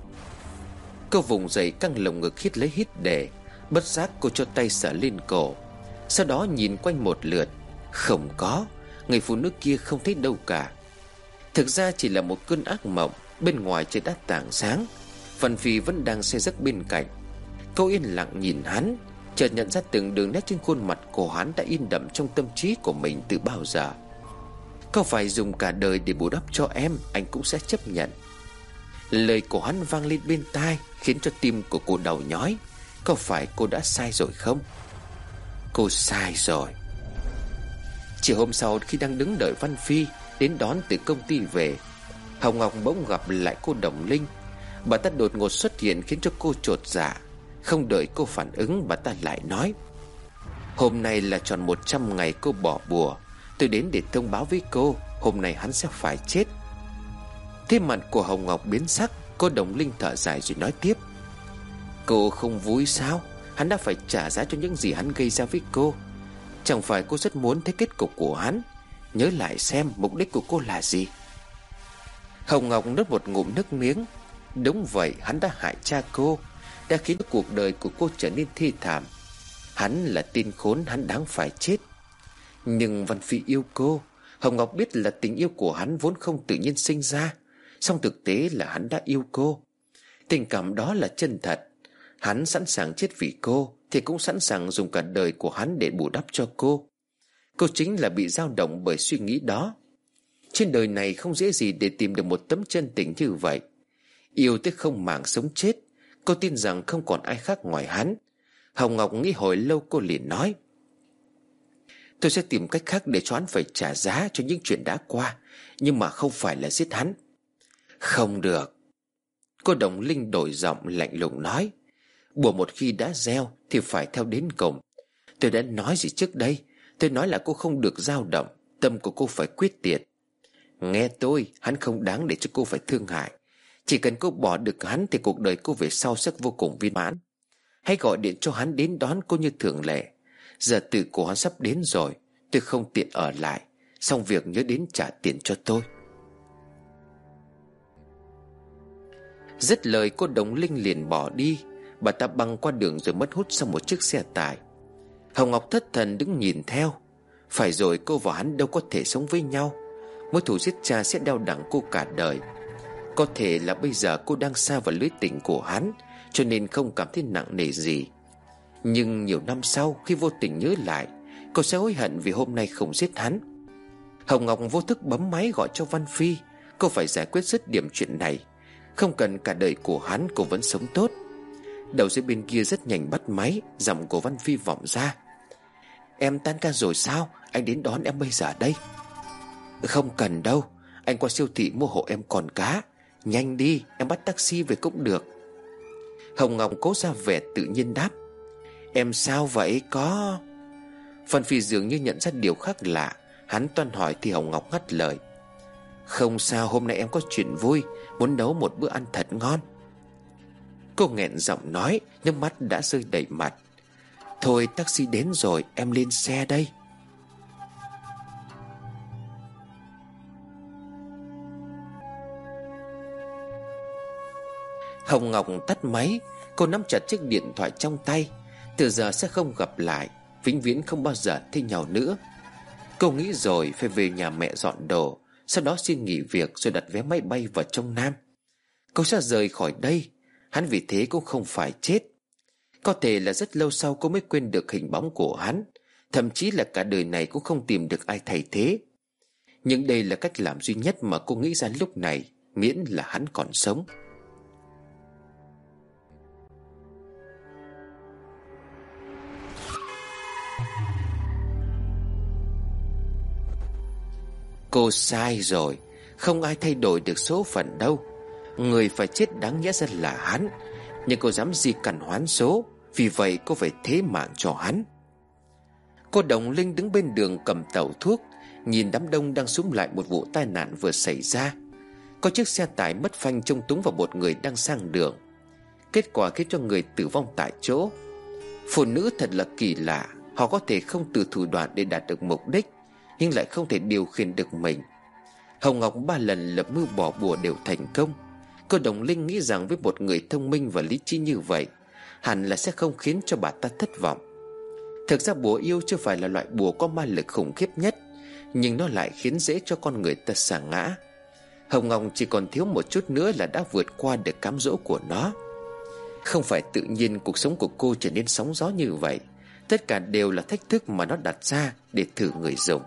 Cô vùng dậy căng lồng ngực hít lấy hít để. Bất giác cô cho tay sờ lên cổ. Sau đó nhìn quanh một lượt. Không có, người phụ nữ kia không thấy đâu cả. Thực ra chỉ là một cơn ác mộng. Bên ngoài trời đã tảng sáng. Văn Phi vẫn đang say giấc bên cạnh. Cô yên lặng nhìn hắn, chợt nhận ra từng đường nét trên khuôn mặt của hắn đã in đậm trong tâm trí của mình từ bao giờ. "Có phải dùng cả đời để bù đắp cho em, anh cũng sẽ chấp nhận." Lời của hắn vang lên bên tai, khiến cho tim của cô đau nhói. Có phải cô đã sai rồi không? Cô sai rồi. Chiều hôm sau, khi đang đứng đợi Văn Phi đến đón từ công ty về, Hồng Ngọc bỗng gặp lại cô Đồng Linh. Bà ta đột ngột xuất hiện khiến cho cô chột dạ. Không đợi cô phản ứng, bà ta lại nói: "Hôm nay là tròn một trăm ngày cô bỏ bùa. Tôi đến để thông báo với cô, hôm nay hắn sẽ phải chết." Thế mặt của Hồng Ngọc biến sắc. Cô Đồng Linh thở dài rồi nói tiếp: "Cô không vui sao? Hắn đã phải trả giá cho những gì hắn gây ra với cô. Chẳng phải cô rất muốn thấy kết cục của hắn? Nhớ lại xem mục đích của cô là gì." Hồng Ngọc nuốt một ngụm nước miếng. Đúng vậy, hắn đã hại cha cô, đã khiến cuộc đời của cô trở nên thê thảm. Hắn là tên khốn, hắn đáng phải chết. Nhưng Văn Phi yêu cô. Hồng Ngọc biết là tình yêu của hắn vốn không tự nhiên sinh ra, song thực tế là hắn đã yêu cô. Tình cảm đó là chân thật. Hắn sẵn sàng chết vì cô, thì cũng sẵn sàng dùng cả đời của hắn để bù đắp cho cô. Cô chính là bị dao động bởi suy nghĩ đó. Trên đời này không dễ gì để tìm được một tấm chân tình như vậy. Yêu tới không màng sống chết. Cô tin rằng không còn ai khác ngoài hắn. Hồng Ngọc nghĩ hồi lâu, cô liền nói: "Tôi sẽ tìm cách khác để cho hắn phải trả giá cho những chuyện đã qua, nhưng mà không phải là giết hắn." "Không được." Cô Đồng Linh đổi giọng lạnh lùng nói: "Bùa một khi đã gieo thì phải theo đến cùng. Tôi đã nói gì trước đây? Tôi nói là cô không được dao động, tâm của cô phải quyết liệt. Nghe tôi, hắn không đáng để cho cô phải thương hại. Chỉ cần cô bỏ được hắn thì cuộc đời cô về sau sẽ vô cùng viên mãn. Hãy gọi điện cho hắn đến đón cô như thường lệ. Giờ tử của hắn sắp đến rồi, tôi không tiện ở lại. Xong việc nhớ đến trả tiền cho tôi. Dứt lời cô Đồng Linh liền bỏ đi. Bà ta băng qua đường rồi mất hút sau một chiếc xe tải. Hồng Ngọc thất thần đứng nhìn theo. Phải rồi, cô và hắn đâu có thể sống với nhau. Mối thù giết cha sẽ đeo đẳng cô cả đời. Có thể là bây giờ cô đang sa vào lưới tình của hắn, cho nên không cảm thấy nặng nề gì. Nhưng nhiều năm sau, khi vô tình nhớ lại, cô sẽ hối hận vì hôm nay không giết hắn. Hồng Ngọc vô thức bấm máy gọi cho Văn Phi. Cô phải giải quyết dứt điểm chuyện này. Không cần cả đời của hắn, cô vẫn sống tốt. Đầu dây bên kia rất nhanh bắt máy. Giọng của Văn Phi vọng ra: "Em tan ca rồi sao? Anh đến đón em bây giờ đây." "Không cần đâu, anh qua siêu thị mua hộ em con cá. Nhanh đi, em bắt taxi về cũng được." Hồng Ngọc cố ra vẻ tự nhiên đáp: "Em sao vậy có?" Văn Phi dường như nhận ra điều khác lạ. Hắn toan hỏi thì Hồng Ngọc ngắt lời: "Không sao, hôm nay em có chuyện vui, muốn nấu một bữa ăn thật ngon." Cô nghẹn giọng nói, nước mắt đã rơi đầy mặt: "Thôi, taxi đến rồi, em lên xe đây." Hồng Ngọc tắt máy. Cô nắm chặt chiếc điện thoại trong tay. Từ giờ sẽ không gặp lại, vĩnh viễn không bao giờ thấy nhau nữa. Cô nghĩ rồi phải về nhà mẹ dọn đồ, sau đó xin nghỉ việc rồi đặt vé máy bay vào trong Nam. Cô sẽ rời khỏi đây. Hắn vì thế cũng không phải chết. Có thể là rất lâu sau cô mới quên được hình bóng của hắn, thậm chí là cả đời này cũng không tìm được ai thay thế. Nhưng đây là cách làm duy nhất mà cô nghĩ ra lúc này, miễn là hắn còn sống. Cô sai rồi. Không ai thay đổi được số phận đâu. Người phải chết đáng nhẽ ra là hắn, nhưng cô dám gì cằn hoán số. Vì vậy cô phải thế mạng cho hắn. Cô Đồng Linh đứng bên đường cầm tẩu thuốc, nhìn đám đông đang xúm lại một vụ tai nạn vừa xảy ra. Có chiếc xe tải mất phanh trông túng vào một người đang sang đường. Kết quả khiến cho người tử vong tại chỗ. Phụ nữ thật là kỳ lạ. Họ có thể không từ thủ đoạn để đạt được mục đích, nhưng lại không thể điều khiển được mình. Hồng Ngọc ba lần lập mưu bỏ bùa đều thành công. Cô Đồng Linh nghĩ rằng với một người thông minh và lý trí như vậy, hẳn là sẽ không khiến cho bà ta thất vọng. Thực ra bùa yêu chưa phải là loại bùa có ma lực khủng khiếp nhất, nhưng nó lại khiến dễ cho con người ta sa ngã. Hồng Ngọc chỉ còn thiếu một chút nữa là đã vượt qua được cám dỗ của nó. Không phải tự nhiên cuộc sống của cô trở nên sóng gió như vậy. Tất cả đều là thách thức mà nó đặt ra để thử người dùng.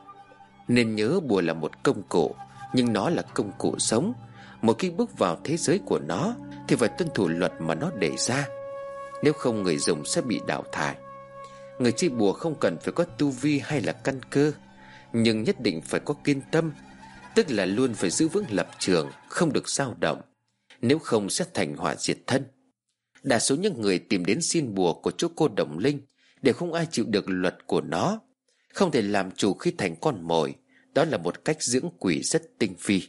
Nên nhớ, bùa là một công cụ, nhưng nó là công cụ sống. Một khi bước vào thế giới của nó thì phải tuân thủ luật mà nó đề ra. Nếu không, người dùng sẽ bị đào thải. Người chơi bùa không cần phải có tu vi hay là căn cơ, nhưng nhất định phải có kiên tâm. Tức là luôn phải giữ vững lập trường, không được dao động. Nếu không sẽ thành họa diệt thân. Đa số những người tìm đến xin bùa của chỗ cô Đồng Linh đều không ai chịu được luật của nó. Không thể làm chủ khi thành con mồi. Đó là một cách dưỡng quỷ rất tinh vi.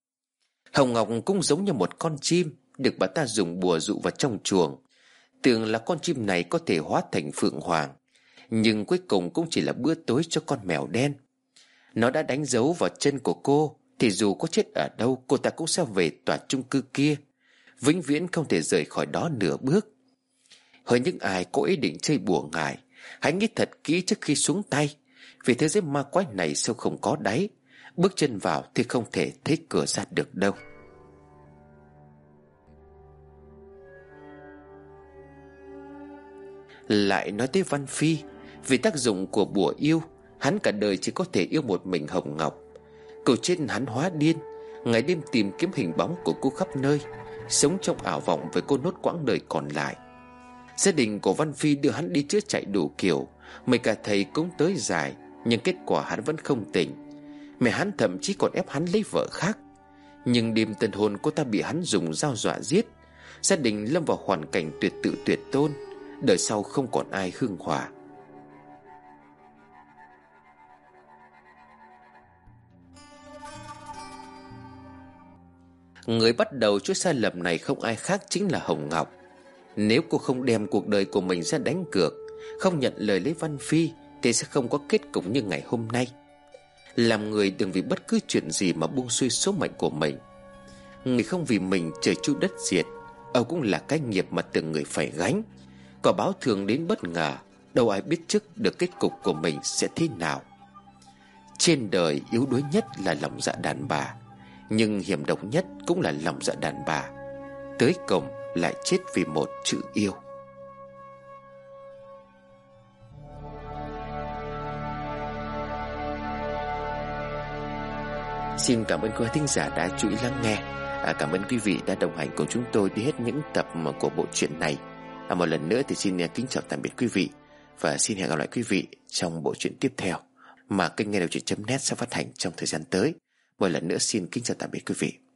Hồng Ngọc cũng giống như một con chim được bà ta dùng bùa dụ vào trong chuồng. Tưởng là con chim này có thể hóa thành phượng hoàng, nhưng cuối cùng cũng chỉ là bữa tối cho con mèo đen. Nó đã đánh dấu vào chân của cô, thì dù có chết ở đâu, cô ta cũng sẽ về tòa chung cư kia, vĩnh viễn không thể rời khỏi đó nửa bước. Hỡi những ai có ý định chơi bùa ngải, hãy nghĩ thật kỹ trước khi xuống tay. Vì thế giới ma quái này sâu không có đáy, bước chân vào thì không thể thấy cửa ra được đâu. Lại nói tới Văn Phi, vì tác dụng của bùa yêu, hắn cả đời chỉ có thể yêu một mình Hồng Ngọc. Cầu trên hắn hóa điên, ngày đêm tìm kiếm hình bóng của cô khắp nơi, sống trong ảo vọng với cô nốt quãng đời còn lại. Gia đình của Văn Phi đưa hắn đi chữa chạy đủ kiểu, mấy cả thầy cũng tới giải, nhưng kết quả hắn vẫn không tỉnh. Mẹ hắn thậm chí còn ép hắn lấy vợ khác. Nhưng đêm tân hôn, cô ta bị hắn dùng dao dọa giết. Gia đình lâm vào hoàn cảnh tuyệt tự tuyệt tôn, đời sau không còn ai hương hòa. Người bắt đầu chuỗi sai lầm này không ai khác chính là Hồng Ngọc. Nếu cô không đem cuộc đời của mình ra đánh cược, không nhận lời lấy Văn Phi, thì sẽ không có kết cục như ngày hôm nay. Làm người đừng vì bất cứ chuyện gì mà buông xuôi số mệnh của mình. Người không vì mình trời chu đất diệt, Âu cũng là cái nghiệp mà từng người phải gánh. Có báo thường đến bất ngờ, đâu ai biết trước được kết cục của mình sẽ thế nào. Trên đời yếu đuối nhất là lòng dạ đàn bà, nhưng hiểm độc nhất cũng là lòng dạ đàn bà. Tới cùng lại chết vì một chữ yêu. Xin cảm ơn quý thính giả đã chú ý lắng nghe. à, Cảm ơn quý vị đã đồng hành cùng chúng tôi đi hết những tập của bộ truyện này. à, Một lần nữa thì xin kính chào tạm biệt quý vị, và xin hẹn gặp lại quý vị trong bộ truyện tiếp theo mà kênh nghe đọc truyện chấm net sẽ phát hành trong thời gian tới. Một lần nữa xin kính chào tạm biệt quý vị.